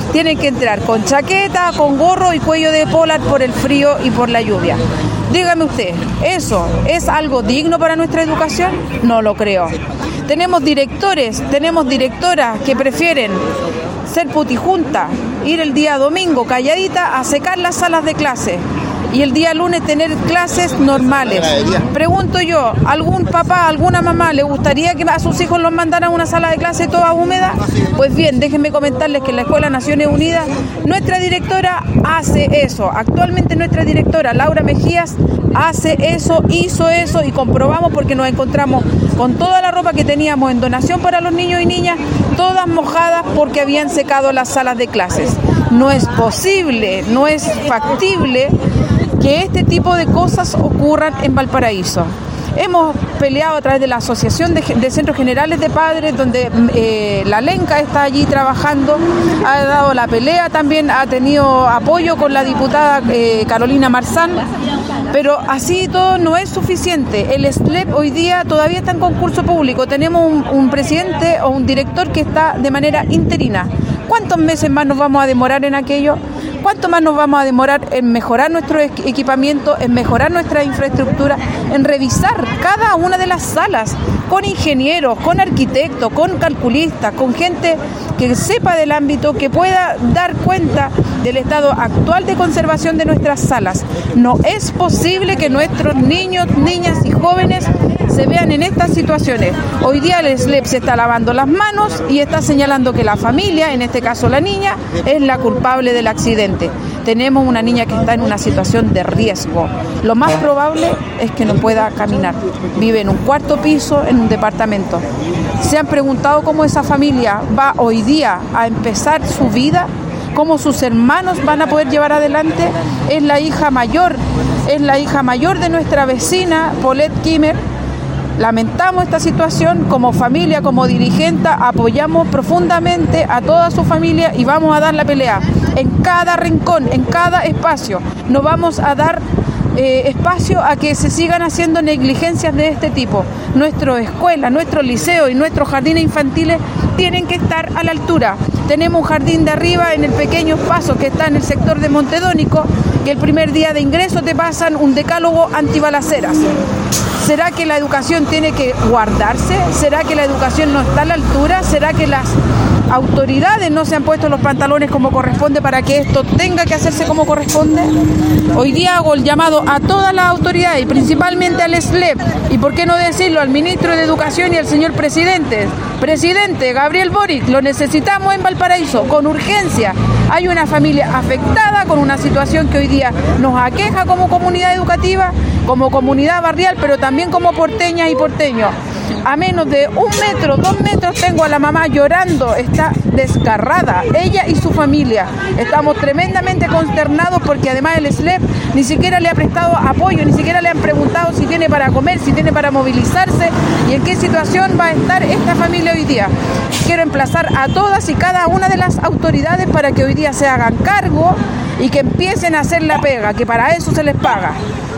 tienen que entrar con chaqueta, con gorro y cuello de polar por el frío y por la lluvia. Dígame usted, ¿eso es algo digno para nuestra educación? No lo creo. Tenemos directores, tenemos directoras que prefieren ser putijunta, ir el día domingo calladita a secar las salas de clase y el día lunes tener clases normales. Pregunto yo, ¿algún papá, alguna mamá le gustaría que a sus hijos los mandaran a una sala de clase toda húmeda? Pues bien, déjenme comentarles que en la Escuela Naciones Unidas nuestra directora hace eso. Actualmente nuestra directora, Laura Mejías, hace eso, hizo eso y comprobamos porque nos encontramos con toda la ropa que teníamos en donación para los niños y niñas, todas mojadas porque habían secado las salas de clases. No es posible, no es factible que este tipo de cosas ocurran en Valparaíso. Hemos peleado a través de la Asociación de, de Centros Generales de Padres, donde eh, la Lenca está allí trabajando, ha dado la pelea también, ha tenido apoyo con la diputada eh, Carolina Marzán, pero así todo no es suficiente. El S L E P hoy día todavía está en concurso público, tenemos un, un presidente o un director que está de manera interina. ¿Cuántos meses más nos vamos a demorar en aquello? ¿Cuánto más nos vamos a demorar en mejorar nuestro equipamiento, en mejorar nuestra infraestructura, en revisar cada una de las salas con ingenieros, con arquitectos, con calculistas, con gente que sepa del ámbito, que pueda dar cuenta del estado actual de conservación de nuestras salas? No es posible que nuestros niños, niñas y jóvenes se vean en estas situaciones. Hoy día el S L E P se está lavando las manos y está señalando que la familia, en este caso la niña, es la culpable del accidente. Tenemos una niña que está en una situación de riesgo. Lo más probable es que no pueda caminar. Vive en un cuarto piso, en un departamento. ¿Se han preguntado cómo esa familia va hoy día a empezar su vida? ¿Cómo sus hermanos van a poder llevar adelante? Es la hija mayor, es la hija mayor de nuestra vecina, Paulette Kimmer. Lamentamos esta situación, como familia, como dirigente, apoyamos profundamente a toda su familia y vamos a dar la pelea en cada rincón, en cada espacio. No vamos a dar eh, espacio a que se sigan haciendo negligencias de este tipo. Nuestra escuela, nuestro liceo y nuestros jardines infantiles tienen que estar a la altura. Tenemos un jardín de arriba en el Pequeños Pasos que está en el sector de Montedónico, que el primer día de ingreso te pasan un decálogo antibalaceras. ¿Será que la educación tiene que guardarse? ¿Será que la educación no está a la altura? ¿Será que las autoridades no se han puesto los pantalones como corresponde para que esto tenga que hacerse como corresponde? Hoy día hago el llamado a todas las autoridades y principalmente al S L E P y por qué no decirlo al ministro de Educación y al señor presidente. Presidente Gabriel Boric, lo necesitamos en Valparaíso con urgencia. Hay una familia afectada con una situación que hoy día nos aqueja como comunidad educativa, como comunidad barrial, pero también como porteñas y porteños. A menos de un metro, dos metros tengo a la mamá llorando, está desgarrada, ella y su familia. Estamos tremendamente consternados porque además el S L E P ni siquiera le ha prestado apoyo, ni siquiera le han preguntado si tiene para comer, si tiene para movilizarse y en qué situación va a estar esta familia hoy día. Quiero emplazar a todas y cada una de las autoridades para que hoy día se hagan cargo y que empiecen a hacer la pega, que para eso se les paga.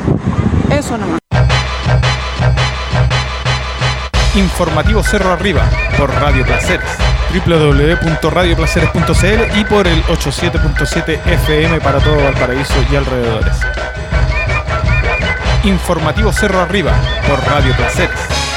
Eso nomás. Informativo Cerro Arriba por Radio Placeres, doble u doble u doble u punto radio placeres punto c l y por el ochenta y siete punto siete F M para todo Valparaíso y alrededores. Informativo Cerro Arriba por Radio Placeres.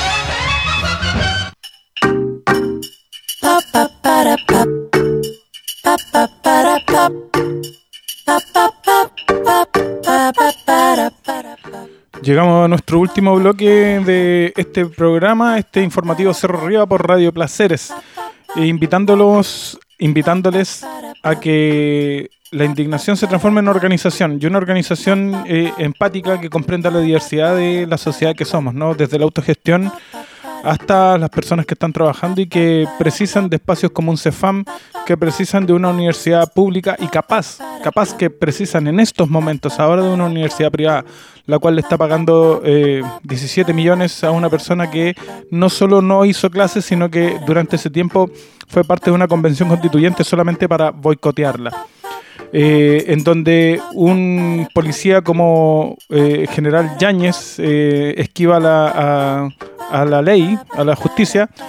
Llegamos a nuestro último bloque de este programa, este informativo Cerro Arriba por Radio Placeres, e invitándolos, invitándoles a que la indignación se transforme en organización, y una organización eh, empática que comprenda la diversidad de la sociedad que somos, ¿no? Desde la autogestión hasta las personas que están trabajando y que precisan de espacios como un CEFAM, que precisan de una universidad pública y capaz, capaz que precisan en estos momentos ahora de una universidad privada, la cual le está pagando eh, diecisiete millones a una persona que no solo no hizo clases, sino que durante ese tiempo fue parte de una convención constituyente solamente para boicotearla. Eh, en donde un policía como eh, General Yáñez eh, esquiva la, a, a la ley, a la justicia,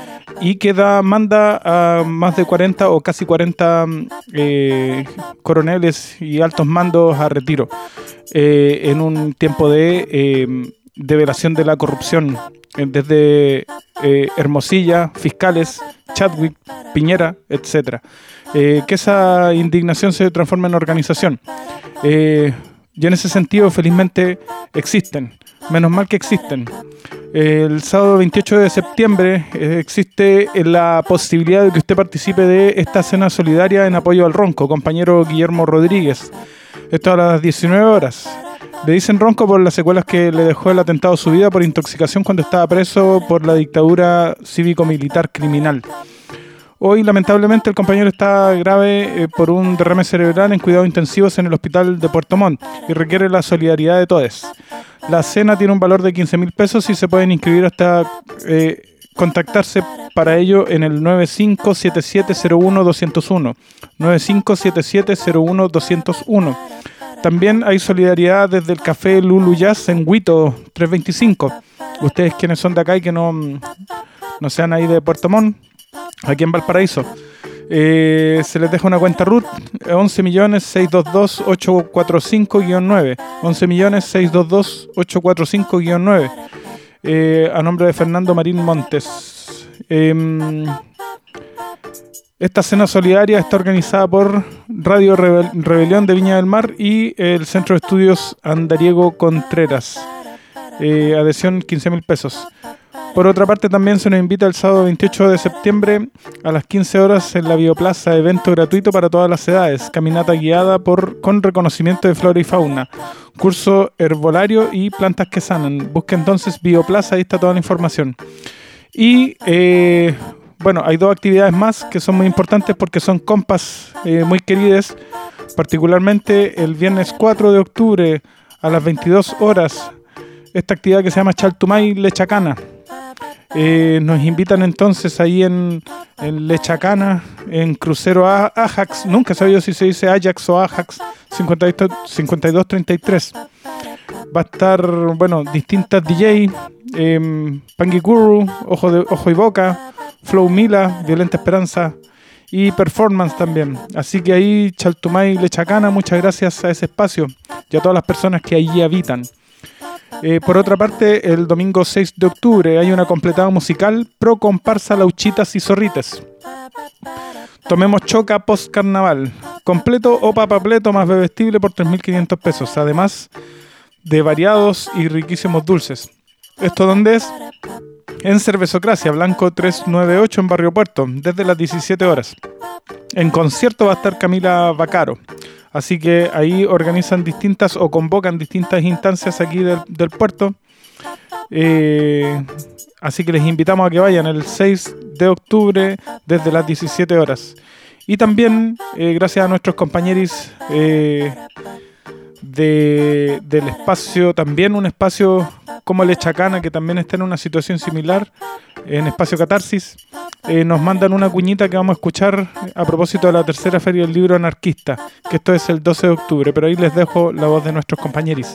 y que da, manda a más de cuarenta o casi cuarenta eh, coroneles y altos mandos a retiro eh, en un tiempo de eh, develación de la corrupción, desde eh, Hermosilla, fiscales, Chadwick, Piñera, etcétera. Eh, que esa indignación se transforme en organización. Eh, y en ese sentido, felizmente, existen. Menos mal que existen. Eh, el sábado veintiocho de septiembre eh, existe la posibilidad de que usted participe de esta cena solidaria en apoyo al Ronco, compañero Guillermo Rodríguez. Esto a las diecinueve horas. Le dicen Ronco por las secuelas que le dejó el atentado a su vida por intoxicación cuando estaba preso por la dictadura cívico-militar criminal. Hoy, lamentablemente, el compañero está grave eh, por un derrame cerebral en cuidados intensivos en el hospital de Puerto Montt y requiere la solidaridad de todos. La cena tiene un valor de quince mil pesos y se pueden inscribir hasta eh, contactarse para ello en el nueve cinco siete siete cero uno dos cero uno. nueve cinco siete siete cero uno dos cero uno. También hay solidaridad desde el Café Lulu Jazz en Huito trescientos veinticinco. Ustedes quienes son de acá y que no, no sean ahí de Puerto Montt, aquí en Valparaíso, eh, se les deja una cuenta R U T once millones seiscientos veintidós mil ochocientos cuarenta y cinco guion nueve, once millones seiscientos veintidós mil ochocientos cuarenta y cinco guion nueve, eh, a nombre de Fernando Marín Montes. Eh, esta cena solidaria está organizada por Radio Rebel- Rebelión de Viña del Mar y el Centro de Estudios Andariego Contreras. Eh, adhesión quince mil pesos. Por otra parte, también se nos invita el sábado veintiocho de septiembre a las quince horas en la Bioplaza, evento gratuito para todas las edades, caminata guiada por con reconocimiento de flora y fauna, curso herbolario y plantas que sanan. Busque entonces Bioplaza, ahí está toda la información. Y eh, bueno, hay dos actividades más que son muy importantes porque son compas eh, muy queridas, particularmente el viernes cuatro de octubre a las veintidós horas, esta actividad que se llama Chaltumay Lechacana. Eh, nos invitan entonces ahí en, en Lechacana, en crucero a Ajax, nunca he sabido si se dice Ajax o Ajax, cincuenta y dos treinta y tres. Va a estar, bueno, distintas D J, eh, Pangikuru, Ojo, de, Ojo y Boca, Flow Mila, Violenta Esperanza y Performance también. Así que ahí Chaltumay Lechacana, muchas gracias a ese espacio y a todas las personas que allí habitan. Eh, por otra parte, el domingo seis de octubre hay una completada musical pro comparsa Lauchitas y Zorrites. Tomemos choca post carnaval, completo o papapleto más bebestible por tres mil quinientos pesos, además de variados y riquísimos dulces. ¿Esto dónde es? En Cervezocracia, Blanco trescientos noventa y ocho en Barrio Puerto, desde las diecisiete horas. En concierto va a estar Camila Bacaro. Así que ahí organizan distintas o convocan distintas instancias aquí del, del puerto. Eh, así que les invitamos a que vayan el seis de octubre desde las diecisiete horas. Y también, eh, gracias a nuestros compañeros eh, de, del espacio, también un espacio como Lechacana, que también está en una situación similar, en Espacio Catarsis, eh, nos mandan una cuñita que vamos a escuchar a propósito de la tercera Feria del Libro Anarquista, que esto es el doce de octubre, pero ahí les dejo la voz de nuestros compañeros.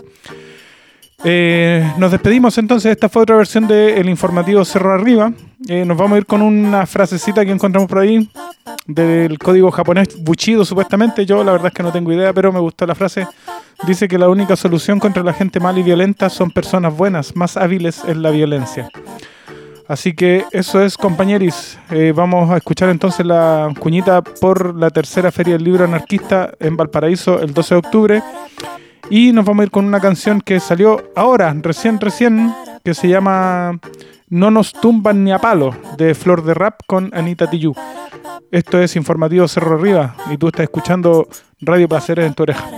Eh, nos despedimos entonces. Esta fue otra versión del informativo Cerro Arriba. Eh, nos vamos a ir con una frasecita que encontramos por ahí del código japonés Bushido, supuestamente. Yo la verdad es que no tengo idea, pero me gustó la frase. Dice que la única solución contra la gente mala y violenta son personas buenas, más hábiles en la violencia. Así que eso es, compañeros. Eh, vamos a escuchar entonces la cuñita por la tercera Feria del Libro Anarquista en Valparaíso el doce de octubre. Y nos vamos a ir con una canción que salió ahora, recién, recién, que se llama No nos tumban ni a palo, de Flor de Rap con Anita Tijoux. Esto es Informativo Cerro Arriba y tú estás escuchando Radio Placeres en tu oreja.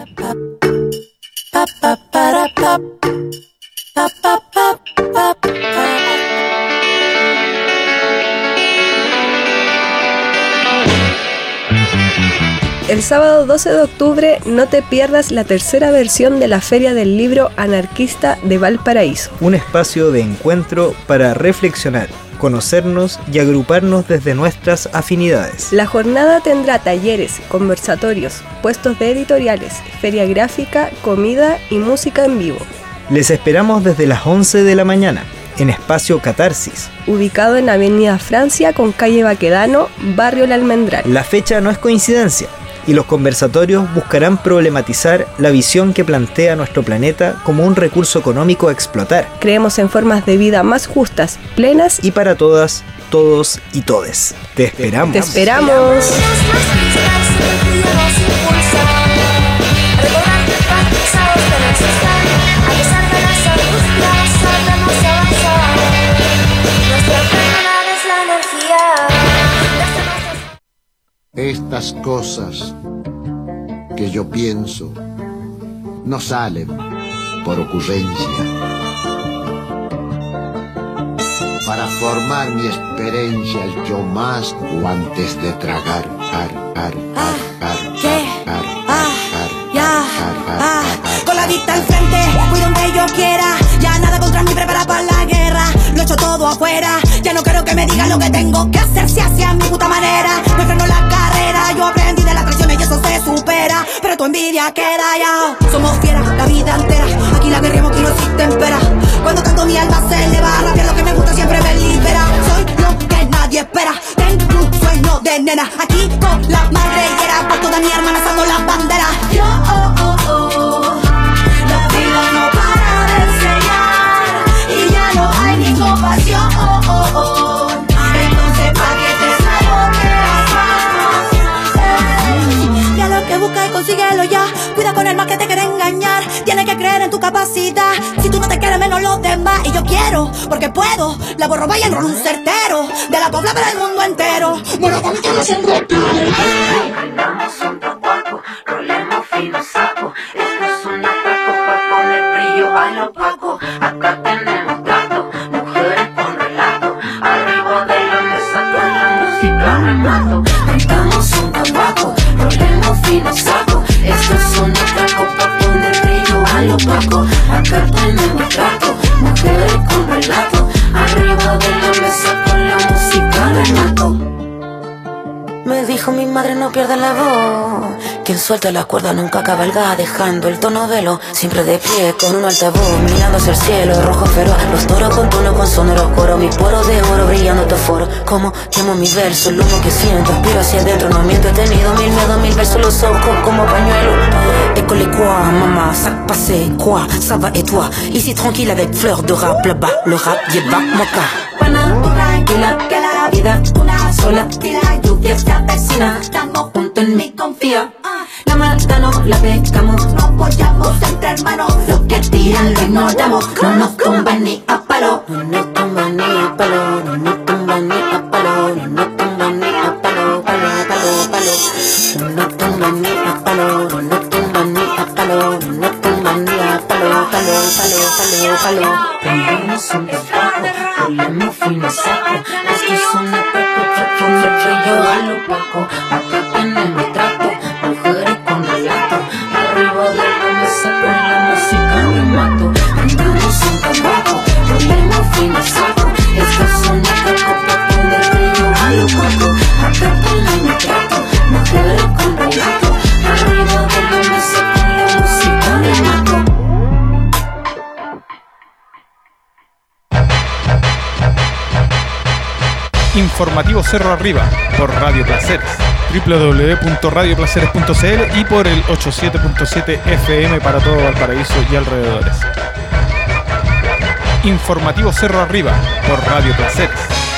El sábado doce de octubre no te pierdas la tercera versión de la Feria del Libro Anarquista de Valparaíso. Un espacio de encuentro para reflexionar, conocernos y agruparnos desde nuestras afinidades. La jornada tendrá talleres, conversatorios, puestos de editoriales, feria gráfica, comida y música en vivo. Les esperamos desde las once de la mañana. en Espacio Catarsis, ubicado en Avenida Francia con calle Baquedano, barrio La Almendral. La fecha no es coincidencia y los conversatorios buscarán problematizar la visión que plantea nuestro planeta como un recurso económico a explotar. Creemos en formas de vida más justas, plenas y para todas, todos y todes. Te esperamos. Te esperamos. Estas cosas que yo pienso no salen por ocurrencia. Para formar mi experiencia yo más o antes de tragar, ar, ar, ar, ar, ¿qué? ar, ar, Ah, ar, ya, ar, ar, ah, ar, con la vista al frente, voy donde yo quiera. Ya nada contra mí, prepara para la guerra. Lo echo todo afuera, ya no quiero que me digan lo que tengo que hacer. Si hacia mi puta manera, me freno la carrera. Yo aprendí de las traiciones y eso se supera. Pero tu envidia queda ya. Somos fieras la vida entera, aquí la guerremos, aquí no existen peras. Cuando canto mi alma se eleva, rapear lo que me gusta siempre me libera. Soy lo que nadie espera, tengo un sueño de nena. Aquí con la madriguera, por toda mi hermana asando las banderas. Yo, oh, oh, oh, la vida no para de enseñar y ya no hay ni compasión. Oh, oh, oh. Entonces pa' que te saboteas más. Ya lo que busca y consíguelo ya. Cuida con el mal que te quiere engañar. Tienes que creer en tu capacidad. Si tú no te quieres menos los demás. Y yo quiero, porque puedo. La borro vaya en rol un certero. De la pobla para el mundo entero. Bueno, con esto no se Prendamos un tabaco, rolemos fino saco. Esto es un atraco para poner brillo al opaco. Acá tenemos trato, mujeres con relato. Arriba de la mesa con la música remato. Prendamos un tabaco, rolemos fino saco. Esto es un atraco para poner brillo al opaco. Acá tenemos trato, mujeres con relato. Arriba de la mesa con la música remato. Me dijo mi madre no pierda la voz. Quien suelta la cuerda nunca cabalga, dejando el tono velo. Siempre de pie con un altavoz, mirando hacia el cielo, rojo feroz. Los toros con tono con sonoro coro, mis poros de oro brillando tu foro. Como quemo mi verso, el humo que siento, aspiro hacia adentro, no miento. He tenido mil miedos, mil versos, los ojos como pañuelo. École quoi, maman, ça passé, quoi, ça va et toi. Ici tranquille avec fleur de rap, là-bas, le rap lleva moca. Buena, tranquila, que la vida una sola. Y la lluvia se avecina, estamos juntos en mi confía. La maldad no la pecamos, no apoyamos entre hermanos. Los que tiran lo ignoramos, no nos tumban ni a palo. No nos tumban ni a palo, no nos tumban ni a palo. No nos tumban ni a palo, palo, palo, palo. No nos tumban ni a palo, no nos tumban ni a palo. No nos tumban ni a palo, palo, palo, palo, palo. Prendemos un tabaco, rolemos fino saco. Esto es un atraco para poner brillo al opaco. Acá tenemos trato, mujeres con relato. Arriba de la mesa con la música remato. Prendamos un tabaco, rolemos fino saco. Esto es un atraco para poner brillo al opaco. Acá tenemos trato, mujeres con relato. Arriba de la mesa con la música remato. Informativo Cerro Arriba por Radio Placeres, doble u doble u doble u punto radio placeres punto c l y por el ochenta y siete punto siete F M para todo Valparaíso y alrededores. Informativo Cerro Arriba por Radio Placeres.